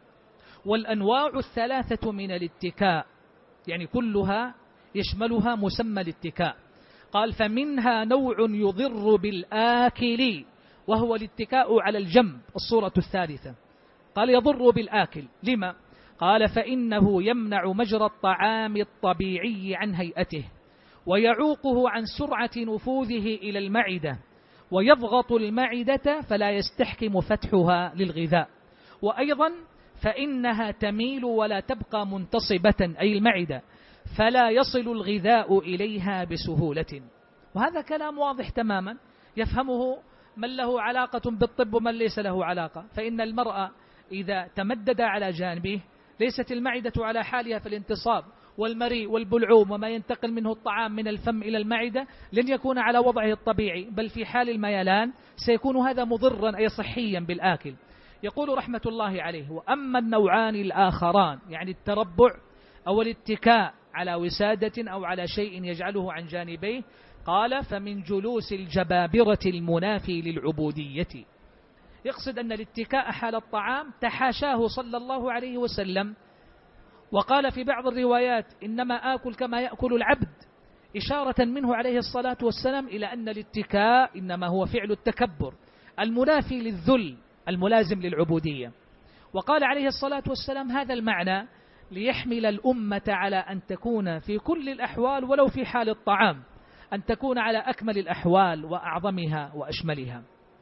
والأنواع الثلاثة من الاتكاء، يعني كلها يشملها مسمى الاتكاء. قال: فمنها نوع يضر بالآكل وهو الاتكاء على الجنب، الصورة الثالثة. قال: يضر بالآكل، لما؟ قال: فإنه يمنع مجرى الطعام الطبيعي عن هيئته، ويعوقه عن سرعة نفوذه إلى المعدة، ويضغط المعدة فلا يستحكم فتحها للغذاء. وأيضا فإنها تميل ولا تبقى منتصبة، أي المعدة، فلا يصل الغذاء إليها بسهولة. وهذا كلام واضح تماما يفهمه من له علاقة بالطب ومن ليس له علاقة. فإن المرأة إذا تمدد على جانبه ليست المعدة على حالها في الانتصاب، والمريء والبلعوم وما ينتقل منه الطعام من الفم إلى المعدة لن يكون على وضعه الطبيعي، بل في حال الميلان سيكون هذا مضرا أي صحيا بالآكل. يقول رحمة الله عليه: وأما النوعان الآخران، يعني التربع أو الاتكاء على وسادة أو على شيء يجعله عن جانبيه، قال: فمن جلوس الجبابرة المنافي للعبودية. يقصد أن الاتكاء حال الطعام تحاشاه صلى الله عليه وسلم، وقال في بعض الروايات: إنما آكل كما يأكل العبد، إشارة منه عليه الصلاة والسلام إلى أن الاتكاء إنما هو فعل التكبر المنافي للذل الملازم للعبودية. وقال عليه الصلاة والسلام هذا المعنى ليحمل الأمة على أن تكون في كل الأحوال ولو في حال الطعام أن تكون على أكمل الأحوال وأعظمها وأشملها.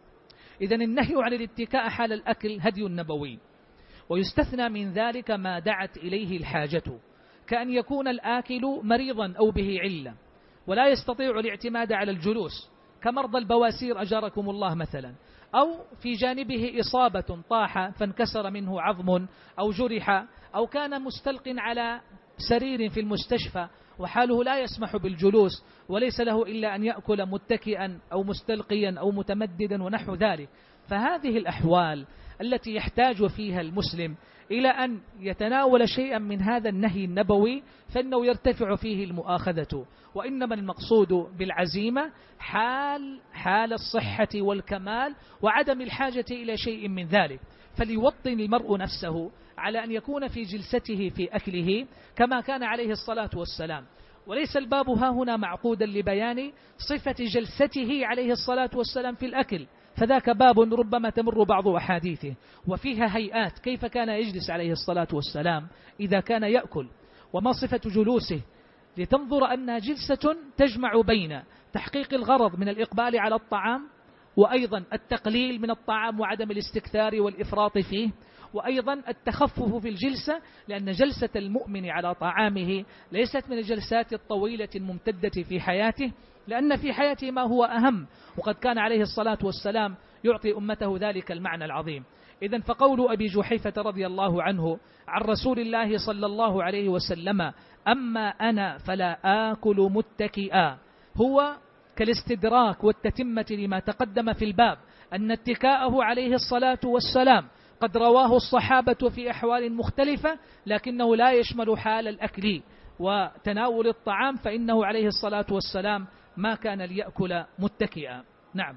إذن النهي عن الاتكاء حال الأكل هدي نبوي، ويستثنى من ذلك ما دعت إليه الحاجة، كأن يكون الآكل مريضا أو به علة ولا يستطيع الاعتماد على الجلوس كمرضى البواسير أجاركم الله مثلا، أو في جانبه إصابة طاح فانكسر منه عظم أو جرح، أو كان مستلق على سرير في المستشفى وحاله لا يسمح بالجلوس وليس له إلا أن يأكل متكئا أو مستلقيا أو متمددا ونحو ذلك. فهذه الأحوال التي يحتاج فيها المسلم إلى أن يتناول شيئا من هذا النهي النبوي فإنه يرتفع فيه المؤاخذة، وإنما المقصود بالعزيمة حال حال الصحة والكمال وعدم الحاجة إلى شيء من ذلك. فليوطن المرء نفسه على أن يكون في جلسته في أكله كما كان عليه الصلاة والسلام. وليس الباب ها هنا معقودا لبيان صفة جلسته عليه الصلاة والسلام في الأكل، فذاك باب ربما تمر بعض أحاديثه وفيها هيئات كيف كان يجلس عليه الصلاة والسلام إذا كان يأكل، وما صفة جلوسه، لتنظر أنها جلسة تجمع بين تحقيق الغرض من الإقبال على الطعام، وأيضا التقليل من الطعام وعدم الاستكثار والإفراط فيه، وأيضا التخفف في الجلسة، لأن جلسة المؤمن على طعامه ليست من الجلسات الطويلة الممتدة في حياته، لأن في حياته ما هو أهم، وقد كان عليه الصلاة والسلام يعطي أمته ذلك المعنى العظيم. إذن فقول أبي جحيفة رضي الله عنه عن رسول الله صلى الله عليه وسلم: أما أنا فلا آكل متكئا، هو كالاستدراك والتتمة لما تقدم في الباب، أن اتكاءه عليه الصلاة والسلام قد رواه الصحابة في أحوال مختلفة، لكنه لا يشمل حال الأكل وتناول الطعام، فإنه عليه الصلاة والسلام ما كان ليأكل متكئا. نعم.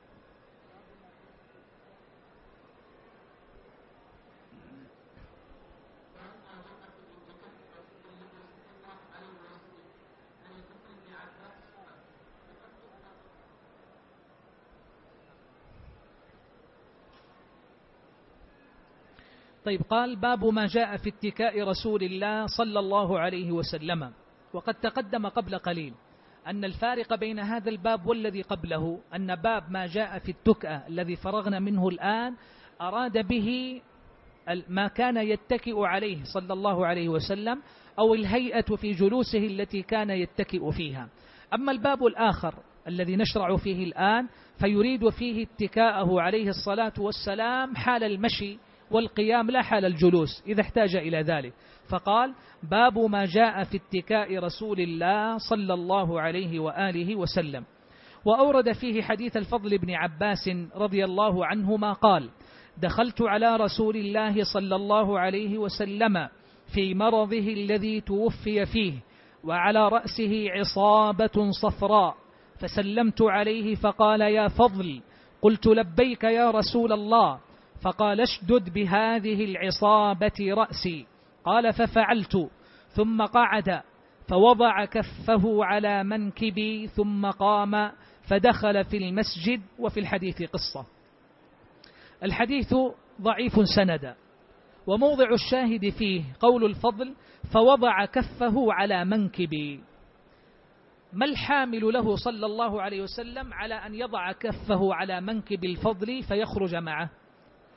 طيب، قال: باب ما جاء في اتكاء رسول الله صلى الله عليه وسلم. وقد تقدم قبل قليل أن الفارق بين هذا الباب والذي قبله أن باب ما جاء في التكأة الذي فرغنا منه الآن أراد به ما كان يتكئ عليه صلى الله عليه وسلم، أو الهيئة في جلوسه التي كان يتكئ فيها. أما الباب الآخر الذي نشرع فيه الآن فيريد فيه اتكاءه عليه الصلاة والسلام حال المشي والقيام لا حال الجلوس إذا احتاج إلى ذلك. فقال: باب ما جاء في اتكاء رسول الله صلى الله عليه وآله وسلم. وأورد فيه حديث الفضل بن عباس رضي الله عنهما قال: دخلت على رسول الله صلى الله عليه وسلم في مرضه الذي توفي فيه، وعلى رأسه عصابة صفراء، فسلمت عليه فقال: يا فضل. قلت: لبيك يا رسول الله. فقال: اشدد بهذه العصابة رأسي. قال: ففعلت، ثم قعد فوضع كفه على منكبي ثم قام فدخل في المسجد. وفي الحديث قصة. الحديث ضعيف سندا، وموضع الشاهد فيه قول الفضل: فوضع كفه على منكبي. ما الحامل له صلى الله عليه وسلم على أن يضع كفه على منكب الفضل فيخرج معه؟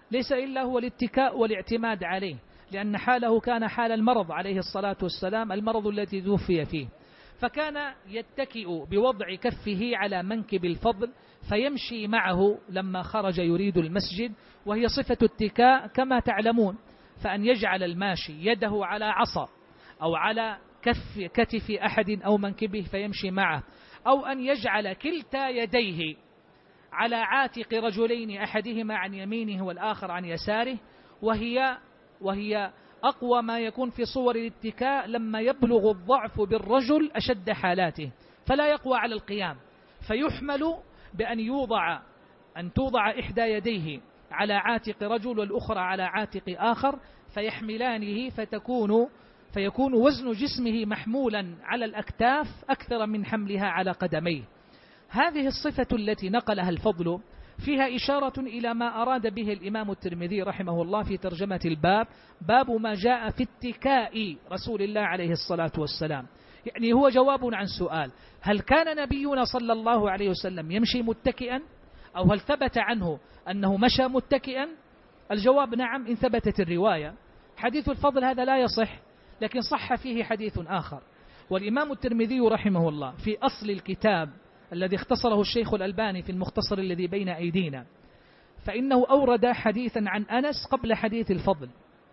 ليس إلا هو الاتكاء والاعتماد عليه، لأن حاله كان حال المرض عليه الصلاة والسلام، المرض الذي توفي فيه، فكان يتكئ بوضع كفه على منكب الفضل فيمشي معه لما خرج يريد المسجد، وهي صفة اتكاء كما تعلمون. فأن يجعل الماشي يده على عصا أو على كف كتف أحد أو منكبه فيمشي معه، أو أن يجعل كلتا يديه على عاتق رجلين أحدهما عن يمينه والآخر عن يساره، وهي وهي أقوى ما يكون في صور الاتكاء لما يبلغ الضعف بالرجل أشد حالاته فلا يقوى على القيام، فيحمل بأن يوضع أن توضع إحدى يديه على عاتق رجل والأخرى على عاتق آخر فيحملانه، فتكون فيكون وزن جسمه محمولا على الأكتاف أكثر من حملها على قدميه. هذه الصفة التي نقلها الفضل فيها إشارة إلى ما أراد به الإمام الترمذي رحمه الله في ترجمة الباب، باب ما جاء في اتكاء رسول الله عليه الصلاة والسلام. يعني هو جواب عن سؤال: هل كان نبينا صلى الله عليه وسلم يمشي متكئا، أو هل ثبت عنه أنه مشى متكئا؟ الجواب نعم، إن ثبتت الرواية. حديث الفضل هذا لا يصح، لكن صح فيه حديث آخر. والإمام الترمذي رحمه الله في أصل الكتاب الذي اختصره الشيخ الألباني في المختصر الذي بين أيدينا، فإنه أورد حديثا عن أنس قبل حديث الفضل،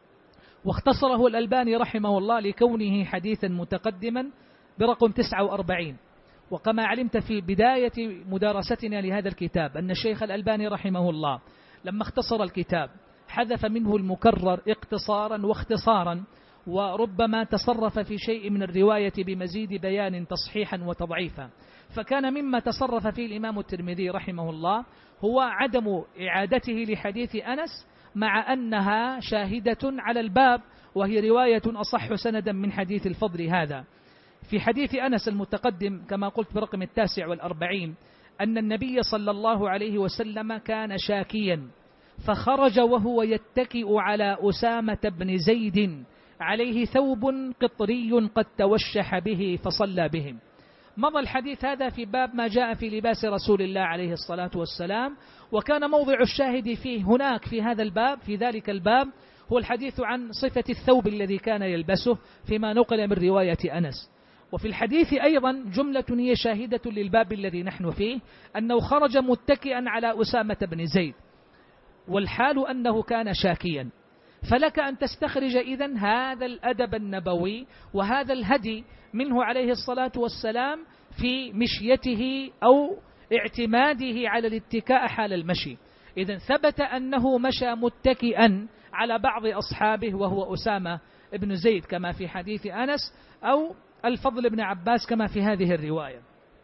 واختصره الألباني رحمه الله لكونه حديثا متقدما برقم تسعة وأربعين. وكما علمت في بداية مدارستنا لهذا الكتاب أن الشيخ الألباني رحمه الله لما اختصر الكتاب حذف منه المكرر اقتصارا واختصارا، وربما تصرف في شيء من الرواية بمزيد بيان تصحيحا وتضعيفا. فكان مما تصرف فيه الإمام الترمذي رحمه الله هو عدم إعادته لحديث أنس، مع أنها شاهدة على الباب، وهي رواية أصح سندا من حديث الفضل هذا. في حديث أنس المتقدم كما قلت برقم التاسع والأربعين أن النبي صلى الله عليه وسلم كان شاكيا فخرج وهو يتكئ على أسامة بن زيد عليه ثوب قطري قد توشح به فصلى بهم. مضى الحديث هذا في باب ما جاء في لباس رسول الله عليه الصلاة والسلام، وكان موضع الشاهد فيه هناك في هذا الباب في ذلك الباب هو الحديث عن صفة الثوب الذي كان يلبسه فيما نقل من رواية أنس. وفي الحديث أيضا جملة هي شاهدة للباب الذي نحن فيه، أنه خرج متكئا على أسامة بن زيد والحال أنه كان شاكيا. فلك أن تستخرج إذن هذا الأدب النبوي وهذا الهدي منه عليه الصلاة والسلام في مشيته أو اعتماده على الاتكاء حال المشي. إذن ثبت أنه مشى متكئا على بعض أصحابه وهو أسامة بن زيد كما في حديث أنس، أو الفضل بن عباس كما في هذه الرواية.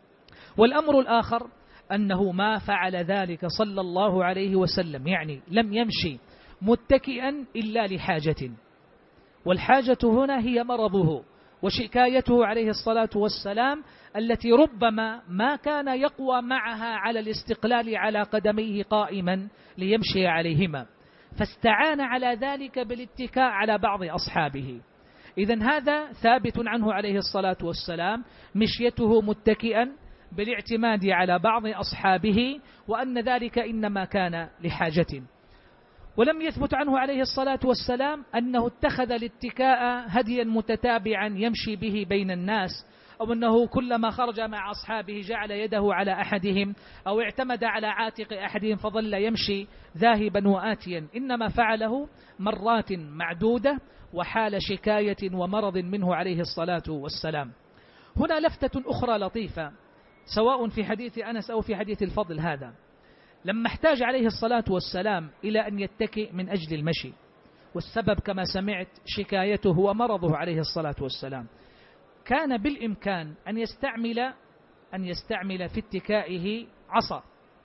والأمر الآخر أنه ما فعل ذلك صلى الله عليه وسلم، يعني لم يمشي متكئا إلا لحاجة، والحاجة هنا هي مرضه وشكايته عليه الصلاة والسلام التي ربما ما كان يقوى معها على الاستقلال على قدميه قائما ليمشي عليهما، فاستعان على ذلك بالاتكاء على بعض أصحابه. إذن هذا ثابت عنه عليه الصلاة والسلام، مشيته متكئا بالاعتماد على بعض أصحابه، وأن ذلك إنما كان لحاجة. ولم يثبت عنه عليه الصلاة والسلام أنه اتخذ الاتكاء هديا متتابعا يمشي به بين الناس، أو أنه كلما خرج مع أصحابه جعل يده على أحدهم أو اعتمد على عاتق أحدهم فظل يمشي ذاهبا وآتيا، إنما فعله مرات معدودة وحال شكاية ومرض منه عليه الصلاة والسلام. هنا لفتة أخرى لطيفة سواء في حديث أنس أو في حديث الفضل هذا، لما احتاج عليه الصلاة والسلام إلى أن يتكئ من أجل المشي، والسبب كما سمعت شكايته ومرضه عليه الصلاة والسلام، كان بالإمكان أن يستعمل أن يستعمل في اتكائه عصا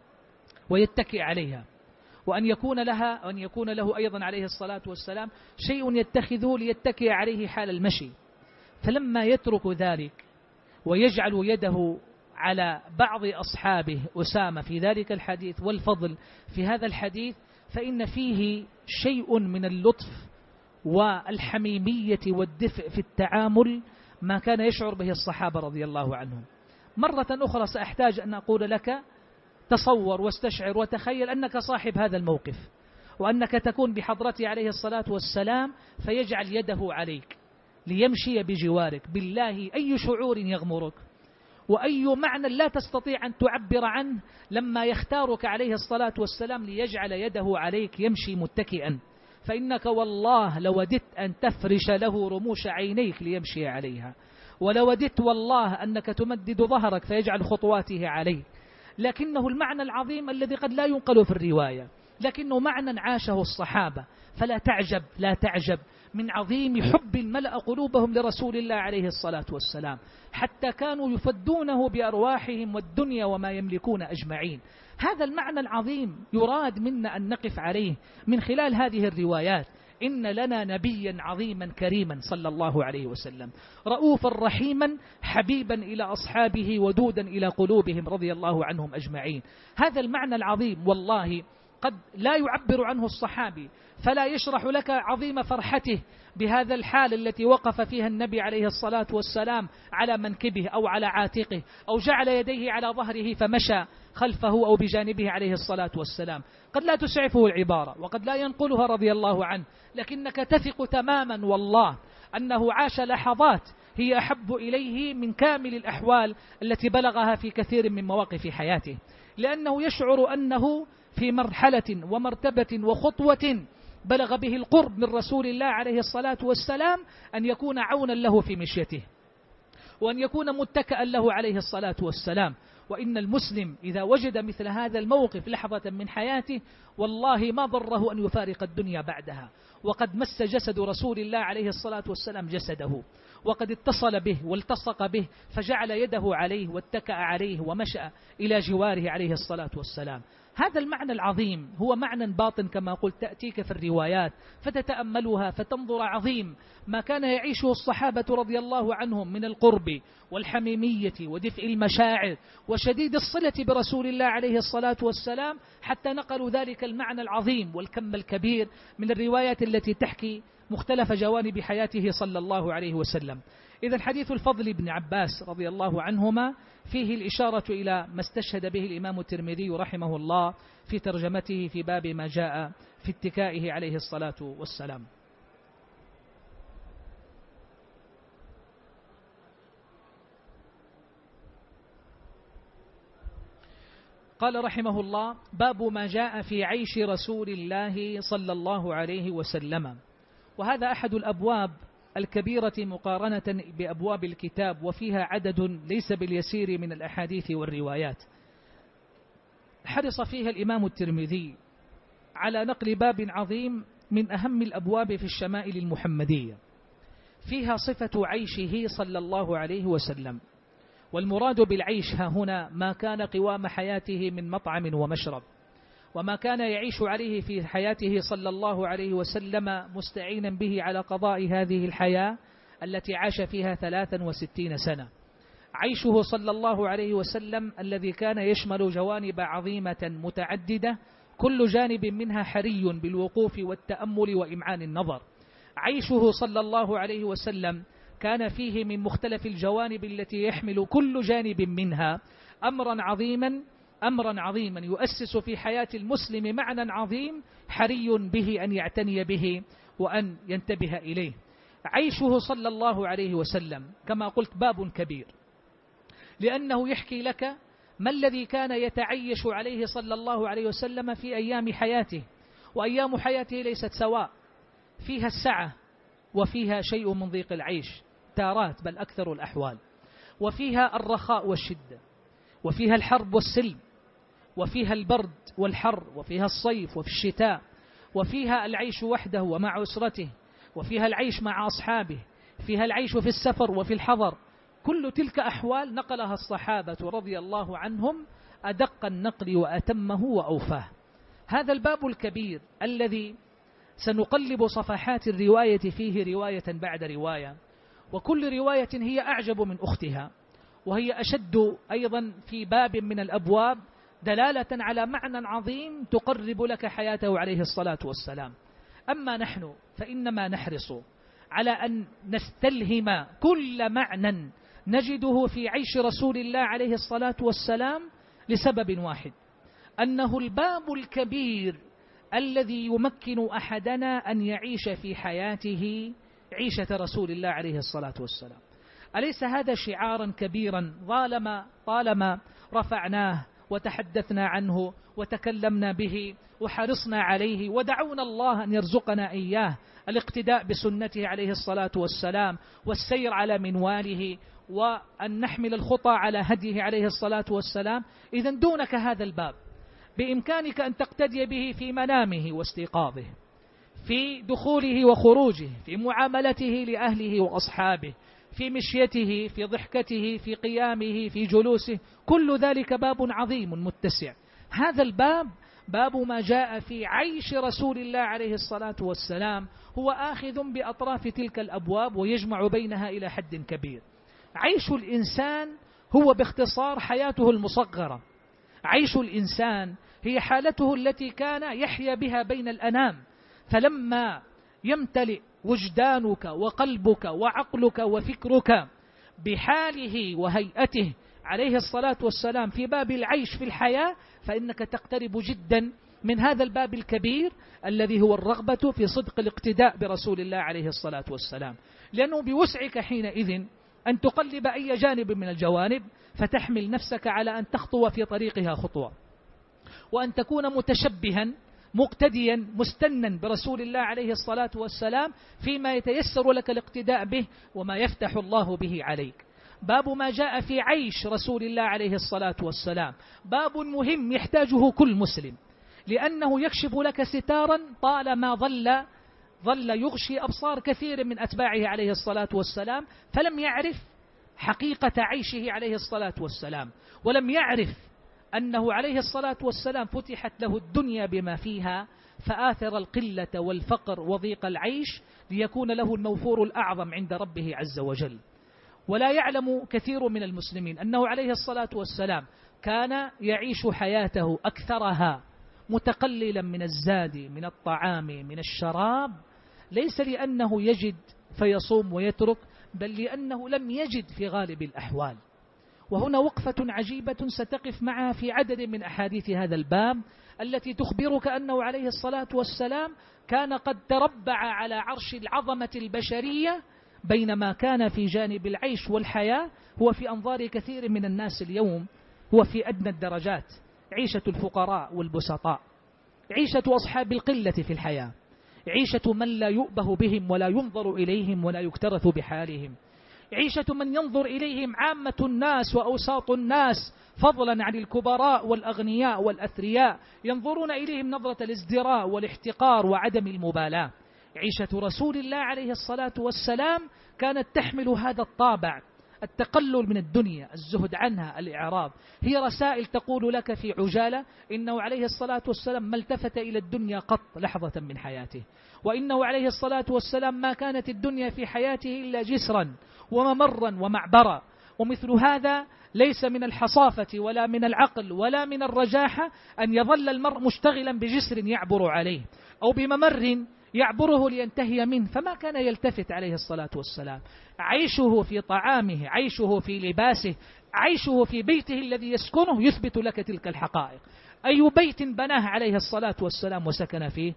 ويتكئ عليها، وأن يكون لها وأن يكون له أيضا عليه الصلاة والسلام شيء يتخذه ليتكئ عليه حال المشي. فلما يترك ذلك ويجعل يده على بعض أصحابه أسامة في ذلك الحديث والفضل في هذا الحديث، فإن فيه شيء من اللطف والحميمية والدفء في التعامل ما كان يشعر به الصحابة رضي الله عنهم. مرة أخرى سأحتاج أن أقول لك تصور واستشعر وتخيل أنك صاحب هذا الموقف، وأنك تكون بحضرته عليه الصلاة والسلام فيجعل يده عليك ليمشي بجوارك. بالله أي شعور يغمرك وأي معنى لا تستطيع أن تعبر عنه لما يختارك عليه الصلاة والسلام ليجعل يده عليك يمشي متكئا، فإنك والله لوددت أن تفرش له رموش عينيك ليمشي عليها، ولوددت والله أنك تمدد ظهرك فيجعل خطواته عليك. لكنه المعنى العظيم الذي قد لا ينقل في الرواية، لكنه معنى عاشه الصحابة. فلا تعجب لا تعجب من عظيم حب ملأ قلوبهم لرسول الله عليه الصلاة والسلام، حتى كانوا يفدونه بأرواحهم والدنيا وما يملكون أجمعين. هذا المعنى العظيم يراد منا أن نقف عليه من خلال هذه الروايات. إن لنا نبيا عظيما كريما صلى الله عليه وسلم، رؤوفا رحيما حبيبا إلى أصحابه ودودا إلى قلوبهم رضي الله عنهم أجمعين. هذا المعنى العظيم والله قد لا يعبر عنه الصحابي، فلا يشرح لك عظيم فرحته بهذا الحال التي وقف فيها النبي عليه الصلاة والسلام على منكبه أو على عاتقه أو جعل يديه على ظهره فمشى خلفه أو بجانبه عليه الصلاة والسلام. قد لا تسعفه العبارة وقد لا ينقلها رضي الله عنه، لكنك تثق تماما والله أنه عاش لحظات هي أحب إليه من كامل الأحوال التي بلغها في كثير من مواقف حياته، لأنه يشعر أنه في مرحلة ومرتبة وخطوة بلغ به القرب من رسول الله عليه الصلاة والسلام أن يكون عونا له في مشيته وأن يكون متكئا له عليه الصلاة والسلام. وإن المسلم إذا وجد مثل هذا الموقف لحظة من حياته والله ما ضره أن يفارق الدنيا بعدها. وقد مس جسد رسول الله عليه الصلاة والسلام جسده، وقد اتصل به والتصق به فجعل يده عليه واتكأ عليه ومشى إلى جواره عليه الصلاة والسلام. هذا المعنى العظيم هو معنى باطن كما قلت تأتيك في الروايات فتتأملها فتنظر عظيم ما كان يعيشه الصحابة رضي الله عنهم من القرب والحميمية ودفء المشاعر وشديد الصلة برسول الله عليه الصلاة والسلام، حتى نقلوا ذلك المعنى العظيم والكم الكبير من الروايات التي تحكي مختلف جوانب حياته صلى الله عليه وسلم. إذا حديث الفضل بن عباس رضي الله عنهما فيه الإشارة إلى ما استشهد به الإمام الترمذي رحمه الله في ترجمته في باب ما جاء في اتكائه عليه الصلاة والسلام. قال رحمه الله: باب ما جاء في عيش رسول الله صلى الله عليه وسلم. وهذا أحد الأبواب الكبيرة مقارنة بأبواب الكتاب، وفيها عدد ليس باليسير من الأحاديث والروايات. حرص فيها الإمام الترمذي على نقل باب عظيم من أهم الأبواب في الشمائل المحمدية، فيها صفة عيشه صلى الله عليه وسلم. والمراد بالعيش ها هنا ما كان قوام حياته من مطعم ومشرب، وما كان يعيش عليه في حياته صلى الله عليه وسلم مستعينا به على قضاء هذه الحياة التي عاش فيها ثلاثا وستين سنة. عيشه صلى الله عليه وسلم الذي كان يشمل جوانب عظيمة متعددة، كل جانب منها حري بالوقوف والتأمل وإمعان النظر. عيشه صلى الله عليه وسلم كان فيه من مختلف الجوانب التي يحمل كل جانب منها أمرا عظيما أمرا عظيما يؤسس في حياة المسلم معنى عظيم حري به أن يعتني به وأن ينتبه إليه. عيشه صلى الله عليه وسلم كما قلت باب كبير، لأنه يحكي لك ما الذي كان يتعيش عليه صلى الله عليه وسلم في أيام حياته. وأيام حياته ليست سواء، فيها السعة وفيها شيء من ضيق العيش تارات بل أكثر الأحوال، وفيها الرخاء والشدة، وفيها الحرب والسلم، وفيها البرد والحر، وفيها الصيف وفي الشتاء، وفيها العيش وحده ومع أسرته، وفيها العيش مع أصحابه، فيها العيش في السفر وفي الحضر. كل تلك أحوال نقلها الصحابة رضي الله عنهم أدق النقل وأتمه وأوفاه. هذا الباب الكبير الذي سنقلب صفحات الرواية فيه رواية بعد رواية، وكل رواية هي أعجب من أختها، وهي أشد أيضا في باب من الأبواب دلالة على معنى عظيم تقرب لك حياته عليه الصلاة والسلام. أما نحن فإنما نحرص على أن نستلهم كل معنى نجده في عيش رسول الله عليه الصلاة والسلام لسبب واحد، أنه الباب الكبير الذي يمكن أحدنا أن يعيش في حياته عيشة رسول الله عليه الصلاة والسلام. أليس هذا شعارا كبيرا طالما طالما رفعناه وتحدثنا عنه وتكلمنا به وحرصنا عليه ودعونا الله أن يرزقنا إياه الاقتداء بسنته عليه الصلاة والسلام والسير على منواله وأن نحمل الخطى على هديه عليه الصلاة والسلام. إذن دونك هذا الباب بإمكانك أن تقتدي به في منامه واستيقاظه، في دخوله وخروجه، في معاملته لأهله وأصحابه، في مشيته، في ضحكته، في قيامه، في جلوسه. كل ذلك باب عظيم متسع. هذا الباب باب ما جاء في عيش رسول الله عليه الصلاة والسلام، هو آخذ بأطراف تلك الأبواب ويجمع بينها إلى حد كبير. عيش الإنسان هو باختصار حياته المصغرة. عيش الإنسان هي حالته التي كان يحيا بها بين الأنام، فلما يمتلئ وجدانك وقلبك وعقلك وفكرك بحاله وهيئته عليه الصلاة والسلام في باب العيش في الحياة، فإنك تقترب جدا من هذا الباب الكبير الذي هو الرغبة في صدق الاقتداء برسول الله عليه الصلاة والسلام، لأنه بوسعك حينئذ أن تقلب أي جانب من الجوانب فتحمل نفسك على أن تخطو في طريقها خطوة، وأن تكون متشبها مقتديا مستنا برسول الله عليه الصلاة والسلام فيما يتيسر لك الاقتداء به وما يفتح الله به عليك. باب ما جاء في عيش رسول الله عليه الصلاة والسلام باب مهم يحتاجه كل مسلم، لأنه يكشف لك ستارا طالما ظل ظل يغشي أبصار كثير من أتباعه عليه الصلاة والسلام، فلم يعرف حقيقة عيشه عليه الصلاة والسلام، ولم يعرف أنه عليه الصلاة والسلام فتحت له الدنيا بما فيها، فآثر القلة والفقر وضيق العيش ليكون له الموفور الأعظم عند ربه عز وجل. ولا يعلم كثير من المسلمين أنه عليه الصلاة والسلام كان يعيش حياته أكثرها متقللا من الزاد، من الطعام، من الشراب، ليس لأنه يجد فيصوم ويترك، بل لأنه لم يجد في غالب الأحوال. وهنا وقفة عجيبة ستقف معها في عدد من أحاديث هذا الباب التي تخبرك أنه عليه الصلاة والسلام كان قد تربع على عرش العظمة البشرية، بينما كان في جانب العيش والحياة هو في أنظار كثير من الناس اليوم هو في أدنى الدرجات، عيشة الفقراء والبسطاء، عيشة أصحاب القلة في الحياة، عيشة من لا يؤبه بهم ولا ينظر إليهم ولا يكترث بحالهم، عيشة من ينظر إليهم عامة الناس وأوساط الناس فضلا عن الكبراء والأغنياء والأثرياء، ينظرون إليهم نظرة الازدراء والاحتقار وعدم المبالاة. عيشة رسول الله عليه الصلاة والسلام كانت تحمل هذا الطابع، التقلل من الدنيا، الزهد عنها، الإعراض. هي رسائل تقول لك في عجالة إنه عليه الصلاة والسلام ما التفت إلى الدنيا قط لحظة من حياته، وإنه عليه الصلاة والسلام ما كانت الدنيا في حياته إلا جسرا وممرا ومعبرا. ومثل هذا ليس من الحصافة ولا من العقل ولا من الرجاحة أن يظل المرء مشتغلا بجسر يعبر عليه أو بممر يعبره لينتهي منه، فما كان يلتفت عليه الصلاة والسلام. عيشه في طعامه، عيشه في لباسه، عيشه في بيته الذي يسكنه يثبت لك تلك الحقائق. أي بيت بناه عليه الصلاة والسلام وسكن فيه؟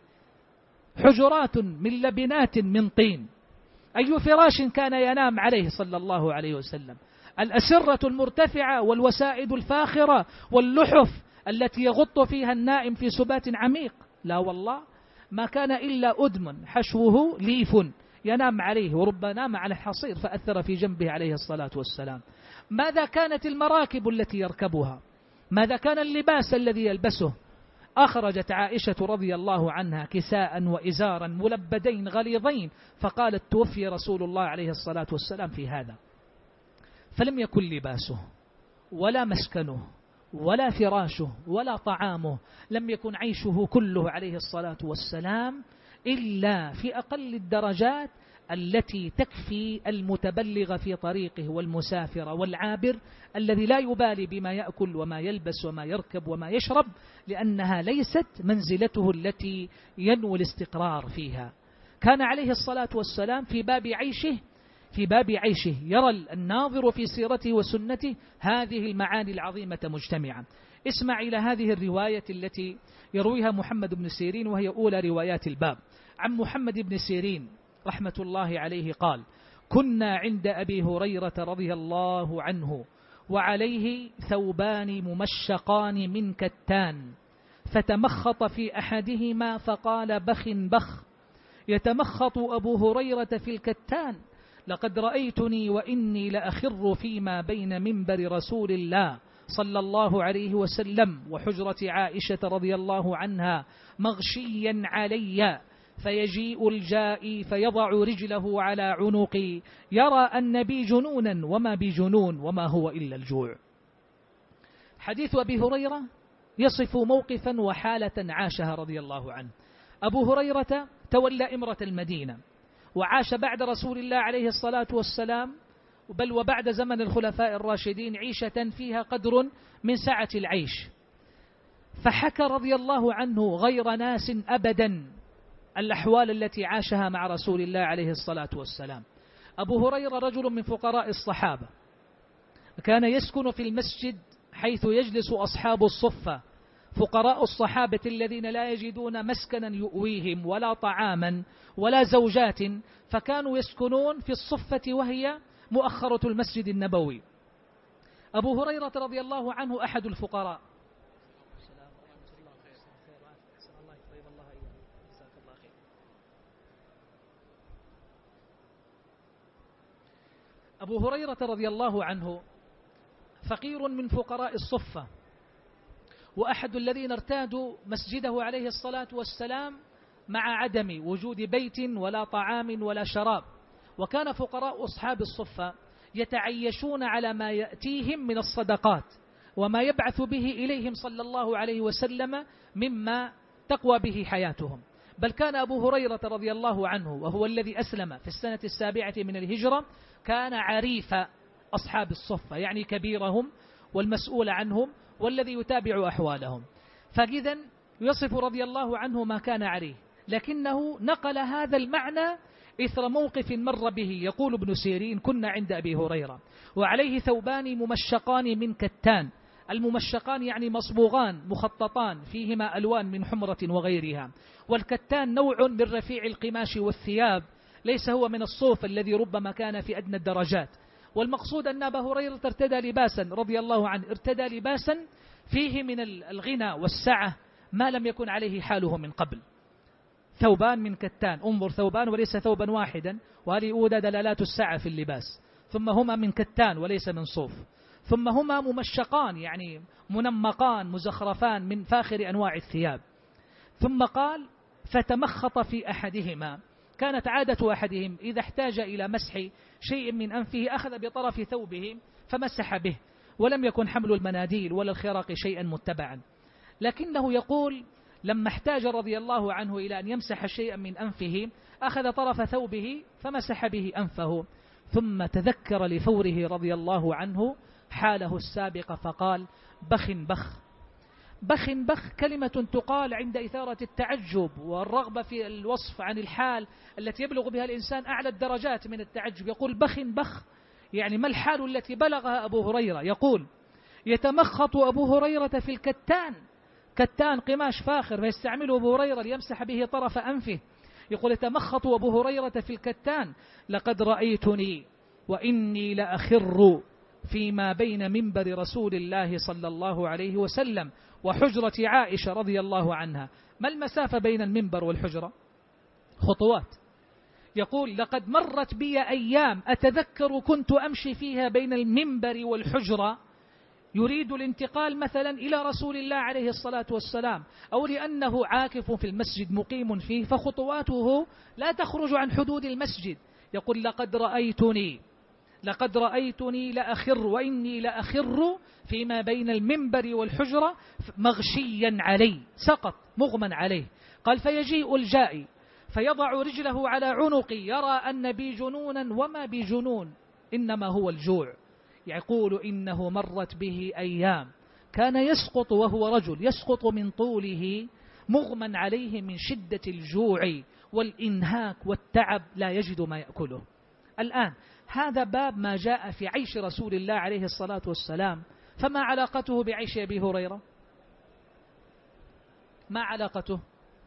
حجرات من لبنات من طين. أي فراش كان ينام عليه صلى الله عليه وسلم؟ الأسرة المرتفعة والوسائد الفاخرة واللحف التي يغط فيها النائم في سبات عميق؟ لا والله، ما كان إلا أدم حشوه ليف ينام عليه، ورب نام على الحصير فأثر في جنبه عليه الصلاة والسلام. ماذا كانت المراكب التي يركبها؟ ماذا كان اللباس الذي يلبسه؟ أخرجت عائشة رضي الله عنها كساء وإزارا ملبدين غليظين، فقالت توفي رسول الله عليه الصلاة والسلام في هذا. فلم يكن لباسه ولا مسكنه ولا فراشه ولا طعامه، لم يكن عيشه كله عليه الصلاة والسلام إلا في أقل الدرجات التي تكفي المتبلغ في طريقه والمسافر والعابر الذي لا يبالي بما يأكل وما يلبس وما يركب وما يشرب، لأنها ليست منزلته التي ينوي الاستقرار فيها. كان عليه الصلاة والسلام في باب عيشه في باب عيشه يرى الناظر في سيرته وسنته هذه المعاني العظيمة مجتمعة. اسمع إلى هذه الرواية التي يرويها محمد بن سيرين، وهي أولى روايات الباب. عن محمد بن سيرين رحمة الله عليه قال: كنا عند أبي هريرة رضي الله عنه وعليه ثوبان ممشقان من كتان، فتمخط في أحدهما فقال: بخ بخ. يتمخط أبو هريرة في الكتان: لقد رأيتني وإني لأخر فيما بين منبر رسول الله صلى الله عليه وسلم وحجرة عائشة رضي الله عنها مغشيا علي، فيجيء الجائي فيضع رجله على عنقي يرى أن بي جنونا وما بجنون وما هو إلا الجوع. حديث أبي هريرة يصف موقفا وحالة عاشها رضي الله عنه. أبو هريرة تولى إمرة المدينة وعاش بعد رسول الله عليه الصلاة والسلام، بل وبعد زمن الخلفاء الراشدين، عيشة فيها قدر من سعة العيش. فحكى رضي الله عنه غير ناس أبدا الأحوال التي عاشها مع رسول الله عليه الصلاة والسلام. أبو هريرة رجل من فقراء الصحابة، كان يسكن في المسجد حيث يجلس أصحاب الصفة، فقراء الصحابة الذين لا يجدون مسكنا يؤويهم ولا طعاما ولا زوجات، فكانوا يسكنون في الصفة وهي مؤخرة المسجد النبوي. أبو هريرة رضي الله عنه أحد الفقراء. أبو هريرة رضي الله عنه فقير من فقراء الصفة، وأحد الذين ارتادوا مسجده عليه الصلاة والسلام مع عدم وجود بيت ولا طعام ولا شراب. وكان فقراء أصحاب الصفة يتعيشون على ما يأتيهم من الصدقات وما يبعث به إليهم صلى الله عليه وسلم مما تقوى به حياتهم. بل كان أبو هريرة رضي الله عنه وهو الذي أسلم في السنة السابعة من الهجرة كان عريف أصحاب الصفة، يعني كبيرهم والمسؤول عنهم والذي يتابع أحوالهم. فإذن يصف رضي الله عنه ما كان عليه، لكنه نقل هذا المعنى إثر موقف مر به. يقول ابن سيرين: كنا عند أبي هريرة وعليه ثوبان ممشقان من كتان. الممشقان يعني مصبوغان مخططان فيهما ألوان من حمرة وغيرها. والكتان نوع من رفيع القماش والثياب، ليس هو من الصوف الذي ربما كان في أدنى الدرجات. والمقصود أن أبا هريرة ارتدى لباسا رضي الله عنه، ارتدى لباسا فيه من الغنى والسعة ما لم يكن عليه حاله من قبل. ثوبان من كتان، انظر، ثوبان وليس ثوبا واحدا، وهذه أولى دلالات السعة في اللباس. ثم هما من كتان وليس من صوف. ثم هما ممشقان يعني منمقان مزخرفان من فاخر أنواع الثياب. ثم قال: فتمخط في أحدهما. كانت عادة أحدهم إذا احتاج إلى مسح شيء من أنفه أخذ بطرف ثوبه فمسح به، ولم يكن حمل المناديل ولا الخراق شيئا متبعا. لكنه يقول: لما احتاج رضي الله عنه إلى أن يمسح شيئا من أنفه أخذ طرف ثوبه فمسح به أنفه، ثم تذكر لفوره رضي الله عنه حاله السابقة فقال: بخ بخ. بخ بخ كلمة تقال عند إثارة التعجب والرغبة في الوصف عن الحال التي يبلغ بها الإنسان أعلى الدرجات من التعجب. يقول: بخ بخ، يعني ما الحال التي بلغها أبو هريرة؟ يقول: يتمخط أبو هريرة في الكتان. كتان قماش فاخر فيستعمله أبو هريرة ليمسح به طرف أنفه. يقول: يتمخط أبو هريرة في الكتان: لقد رأيتني وإني لأخر فيما بين منبر رسول الله صلى الله عليه وسلم وحجرة عائشة رضي الله عنها. ما المسافة بين المنبر والحجرة؟ خطوات. يقول: لقد مرت بي أيام أتذكر كنت أمشي فيها بين المنبر والحجرة، يريد الانتقال مثلا إلى رسول الله عليه الصلاة والسلام، أو لأنه عاكف في المسجد مقيم فيه فخطواته لا تخرج عن حدود المسجد. يقول: لقد رأيتني لقد رأيتني لأخر وإني لأخر فيما بين المنبر والحجرة مغشيا علي، سقط مغمى عليه. قال: فيجيء الجائي فيضع رجله على عنقي يرى أن بي جنونا وما بي جنون إنما هو الجوع. يقول: إنه مرت به أيام كان يسقط وهو رجل، يسقط من طوله مغمى عليه من شدة الجوع والإنهاك والتعب، لا يجد ما يأكله. الآن هذا باب ما جاء في عيش رسول الله عليه الصلاة والسلام، فما علاقته بعيش أبي هريرة؟ ما علاقته؟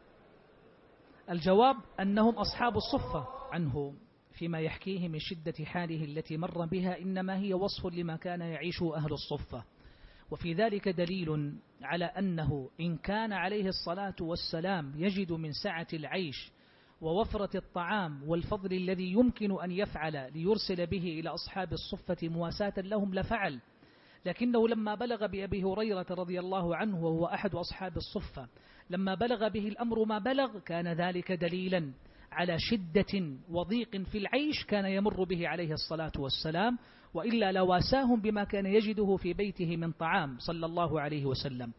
الجواب أنهم أصحاب الصفة عنه، فيما يحكيه من شدة حاله التي مر بها إنما هي وصف لما كان يعيشه أهل الصفة. وفي ذلك دليل على أنه إن كان عليه الصلاة والسلام يجد من سعة العيش ووفرة الطعام والفضل الذي يمكن أن يفعل ليرسل به إلى أصحاب الصفة مواساة لهم لفعل، لكنه لما بلغ بأبي هريرة رضي الله عنه وهو أحد أصحاب الصفة، لما بلغ به الأمر ما بلغ كان ذلك دليلا على شدة وضيق في العيش كان يمر به عليه الصلاة والسلام، وإلا لواساهم بما كان يجده في بيته من طعام صلى الله عليه وسلم.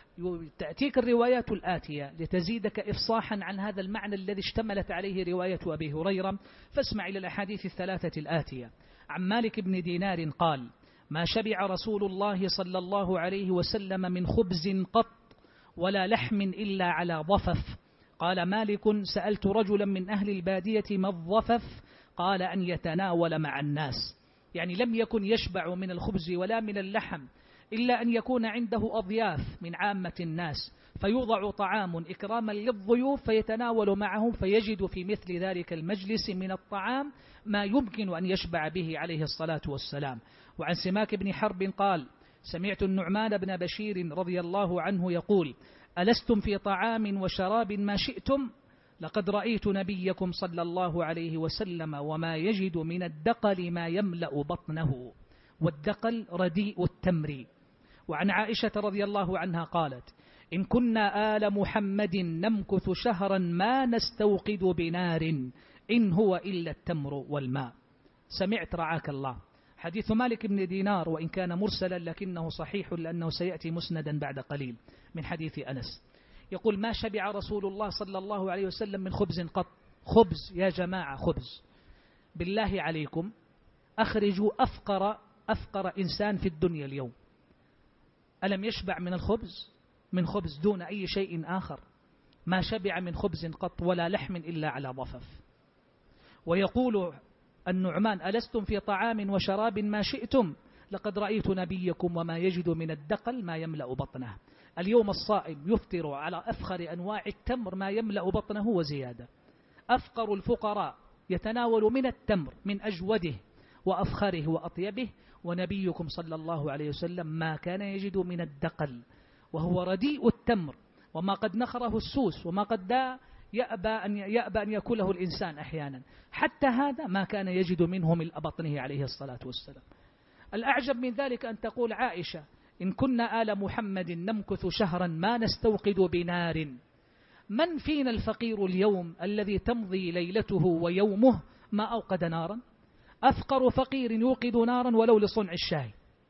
تأتيك الروايات الآتية لتزيدك إفصاحا عن هذا المعنى الذي اشتملت عليه رواية أبي هريرة، فاسمع إلى الأحاديث الثلاثة الآتية. عن مالك بن دينار قال: ما شبع رسول الله صلى الله عليه وسلم من خبز قط ولا لحم إلا على ضفف. قال مالك: سألت رجلا من أهل البادية ما الضفف؟ قال: أن يتناول مع الناس، يعني لم يكن يشبع من الخبز ولا من اللحم إلا أن يكون عنده أضياف من عامة الناس، فيوضع طعام إكراما للضيوف فيتناول معهم، فيجد في مثل ذلك المجلس من الطعام ما يمكن أن يشبع به عليه الصلاة والسلام. وعن سماك بن حرب قال: سمعت النعمان بن بشير رضي الله عنه يقول: ألستم في طعام وشراب ما شئتم؟ لقد رأيت نبيكم صلى الله عليه وسلم وما يجد من الدقل ما يملأ بطنه، والدقل رديء التمر. وعن عائشة رضي الله عنها قالت: إن كنا آل محمد نمكث شهرا ما نستوقد بنار إن هو إلا التمر والماء. سمعت رعاك الله حديث مالك بن دينار، وإن كان مرسلا لكنه صحيح لأنه سيأتي مسندا بعد قليل من حديث أنس. يقول: ما شبع رسول الله صلى الله عليه وسلم من خبز قط. خبز يا جماعة، خبز. بالله عليكم أخرجوا أفقر أفقر إنسان في الدنيا اليوم، ألم يشبع من الخبز؟ من خبز دون أي شيء آخر. ما شبع من خبز قط ولا لحم إلا على ضفف. ويقول النعمان: ألستم في طعام وشراب ما شئتم؟ لقد رأيت نبيكم وما يجد من الدقل ما يملأ بطنه. اليوم الصائم يفطر على أفخر أنواع التمر ما يملأ بطنه وزيادة. أفقر الفقراء يتناول من التمر من أجوده وأفخره وأطيبه، ونبيكم صلى الله عليه وسلم ما كان يجد من الدقل وهو رديء التمر، وما قد نخره السوس، وما قد دا يأبى أن, يأبى أن يأكله الإنسان أحيانا، حتى هذا ما كان يجد منه ملء بطنه عليه الصلاة والسلام. الأعجب من ذلك أن تقول عائشة: إن كنا آل محمد نمكث شهرا ما نستوقد بنار. من فينا الفقير اليوم الذي تمضي ليلته ويومه ما أوقد نارا؟ أفقر فقير يوقد نارا ولو لصنع الشاي.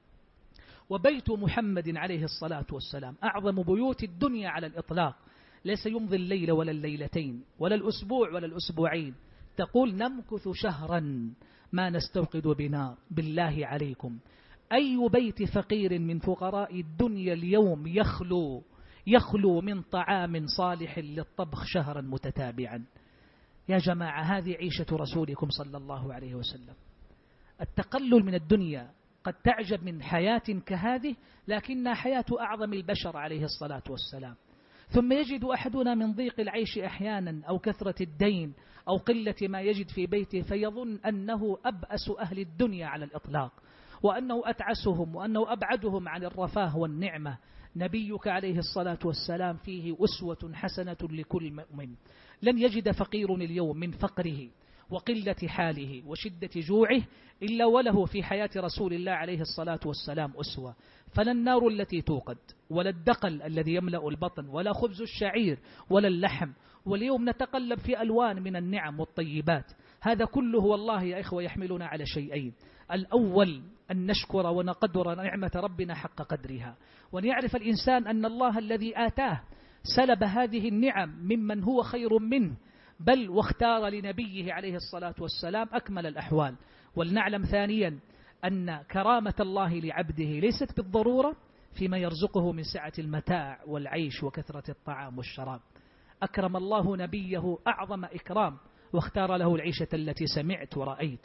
وبيت محمد عليه الصلاة والسلام أعظم بيوت الدنيا على الإطلاق، ليس يمضي الليل ولا الليلتين ولا الأسبوع ولا الأسبوعين. تقول: نمكث شهرا ما نستوقد بنار. بالله عليكم أي بيت فقير من فقراء الدنيا اليوم يخلو يخلو من طعام صالح للطبخ شهرا متتابعا؟ يا جماعة هذه عيشة رسولكم صلى الله عليه وسلم. التقلل من الدنيا، قد تعجب من حياة كهذه لكنها حياة أعظم البشر عليه الصلاة والسلام. ثم يجد أحدنا من ضيق العيش أحيانا أو كثرة الدين أو قلة ما يجد في بيته فيظن أنه أبأس أهل الدنيا على الإطلاق، وأنه أتعسهم، وأنه أبعدهم عن الرفاه والنعمة. نبيك عليه الصلاة والسلام فيه أسوة حسنة لكل مؤمن. لن يجد فقير اليوم من فقره وقلة حاله وشدة جوعه إلا وله في حياة رسول الله عليه الصلاة والسلام أسوة. فلا النار التي توقد، ولا الدقل الذي يملأ البطن، ولا خبز الشعير، ولا اللحم. واليوم نتقلب في ألوان من النعم والطيبات. هذا كله والله يا إخوة يحملنا على شيئين: الأول أن نشكر ونقدر نعمة ربنا حق قدرها، وأن يعرف الإنسان أن الله الذي آتاه سلب هذه النعم ممن هو خير منه، بل واختار لنبيه عليه الصلاة والسلام أكمل الأحوال. ولنعلم ثانيا أن كرامة الله لعبده ليست بالضرورة فيما يرزقه من سعة المتاع والعيش وكثرة الطعام والشراب. أكرم الله نبيه أعظم إكرام واختار له العيشة التي سمعت ورأيت.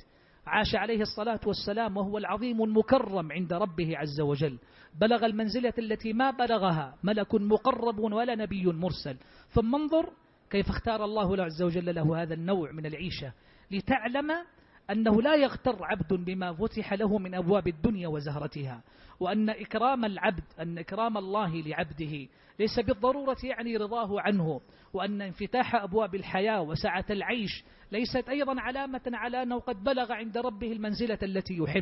عاش عليه الصلاة والسلام وهو العظيم المكرم عند ربه عز وجل، بلغ المنزلة التي ما بلغها ملك مقرب ولا نبي مرسل. ثم انظر كيف اختار الله عز وجل له هذا النوع من العيشة، لتعلم أنه لا يغتر عبد بما فتح له من أبواب الدنيا وزهرتها، وأن إكرام العبد أن إكرام الله لعبده ليس بالضرورة يعني رضاه عنه، وأن انفتاح أبواب الحياة وسعة العيش ليست أيضا علامة على أنه قد بلغ عند ربه المنزلة التي يحب،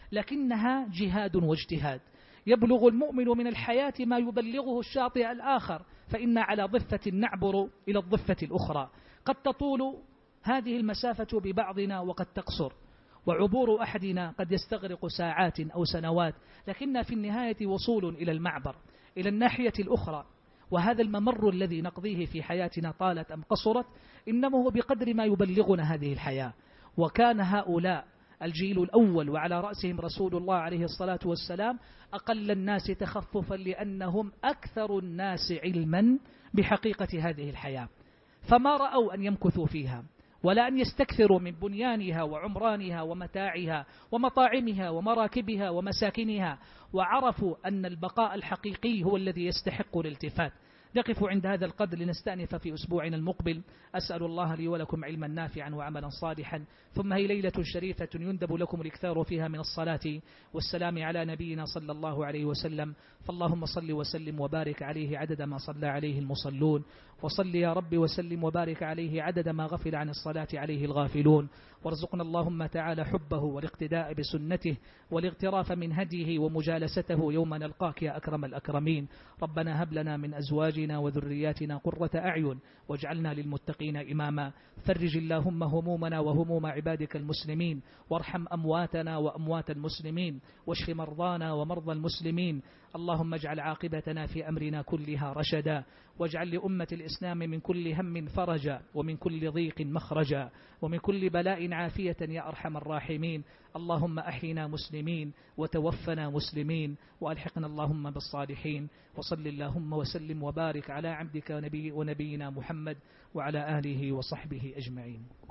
لكنها جهاد واجتهاد. يبلغ المؤمن من الحياة ما يبلغه الشاطئ الآخر، فإن على ضفة نعبر إلى الضفة الأخرى. قد تطول هذه المسافة ببعضنا وقد تقصر، وعبور أحدنا قد يستغرق ساعات أو سنوات، لكن في النهاية وصول إلى المعبر إلى الناحية الأخرى. وهذا الممر الذي نقضيه في حياتنا طالت أم قصرت إنما هو بقدر ما يبلغنا هذه الحياة. وكان هؤلاء الجيل الأول وعلى رأسهم رسول الله عليه الصلاة والسلام أقل الناس تخففا، لأنهم أكثر الناس علما بحقيقة هذه الحياة، فما رأوا أن يمكثوا فيها ولا أن يستكثروا من بنيانها وعمرانها ومتاعها ومطاعمها ومراكبها ومساكنها، وعرفوا أن البقاء الحقيقي هو الذي يستحق الالتفات. نقف عند هذا القدر لنستأنف في أسبوعنا المقبل. أسأل الله لي ولكم علما نافعا وعملا صالحا. ثم هي ليلة شريفة يندب لكم الاكثار فيها من الصلاة والسلام على نبينا صلى الله عليه وسلم، فاللهم صل وسلم وبارك عليه عدد ما صلى عليه المصلون، وصل يا رب وسلم وبارك عليه عدد ما غفل عن الصلاة عليه الغافلون. وارزقنا اللهم تعالى حبه والاقتداء بسنته والاغتراف من هديه ومجالسته يوم نلقاك يا أكرم الأكرمين. ربنا هب لنا من أزواجنا وذرياتنا قرة أعين واجعلنا للمتقين إماما. فرج اللهم همومنا وهموم عبادك المسلمين، وارحم أمواتنا وأموات المسلمين، واشف مرضانا ومرضى المسلمين. اللهم اجعل عاقبتنا في أمرنا كلها رشدا، واجعل لأمة الإسلام من كل هم فرجا، ومن كل ضيق مخرجا، ومن كل بلاء عافية يا أرحم الراحمين. اللهم أحينا مسلمين وتوفنا مسلمين، وألحقنا اللهم بالصالحين. وصل اللهم وسلم وبارك على عبدك ونبي ونبينا محمد وعلى آله وصحبه أجمعين.